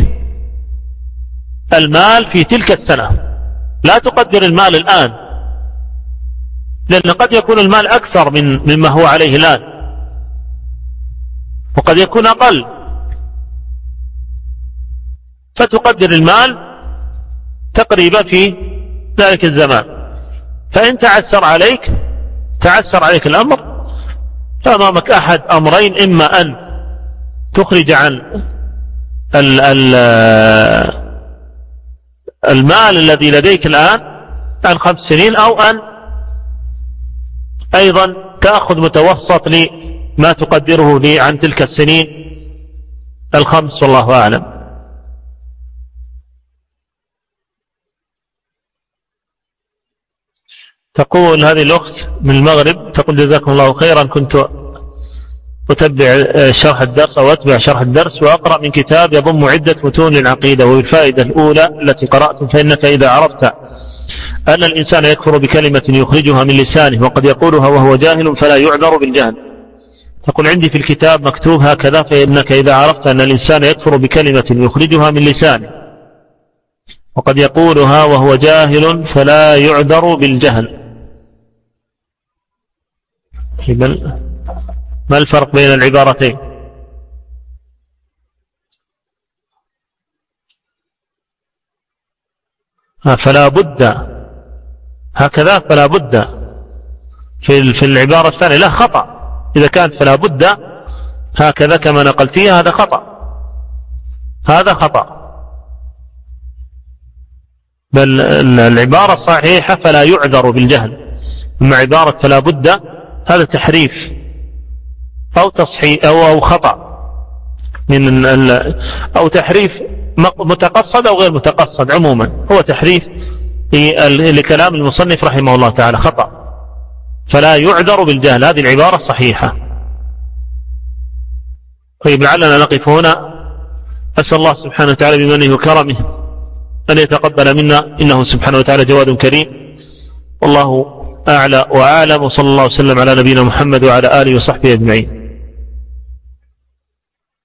المال في تلك السنة، لا تقدر المال الآن، لأن قد يكون المال أكثر مما هو عليه الآن، وقد يكون أقل، فتقدر المال تقريبا في ذلك الزمان. فإن تعسر عليك الأمر، فأمامك أحد أمرين: إما أن تخرج عن المال الذي لديك الآن عن 5 سنين، أو أن أيضا تأخذ متوسط لما تقدره عن تلك السنين 5، والله أعلم. تقول هذه الأخت من المغرب، تقول: جزاكم الله خيرا، كنت أتبع شرح الدرس أو أتبع شرح الدرس وأقرأ من كتاب يضم عدة متون للعقيدة، والفائدة الأولى التي قرأت: فإنك إذا عرفت أن الإنسان يكفر بكلمة يخرجها من لسانه وقد يقولها وهو جاهل فلا يعذر بالجهل. تقول: عندي في الكتاب مكتوب هكذا: فإنك إذا عرفت أن الإنسان يكفر بكلمة يخرجها من لسانه وقد يقولها وهو جاهل فلا يعذر بالجهل. ما الفرق بين العبارتين؟ فلا بد هكذا، فلا بد في العبارة الثانية لا خطأ. إذا كانت فلا بد هكذا كما نقلتيها هذا خطأ، بل العبارة الصحيحة فلا يعذر بالجهل. أما عبارة فلا بد هذا تحريف أو تصحيح أو خطأ أو تحريف متقصد أو غير متقصد، عموما هو تحريف لكلام المصنف رحمه الله تعالى، خطأ. فلا يعذر بالجهل، هذه العبارة الصحيحة. طيب لعلنا نقف هنا. أسأل الله سبحانه وتعالى بمنه وكرمه أن يتقبل منا، إنه سبحانه وتعالى جواد كريم، والله أعلى وأعلم، وصلى الله وسلم على نبينا محمد وعلى آله وصحبه أجمعين.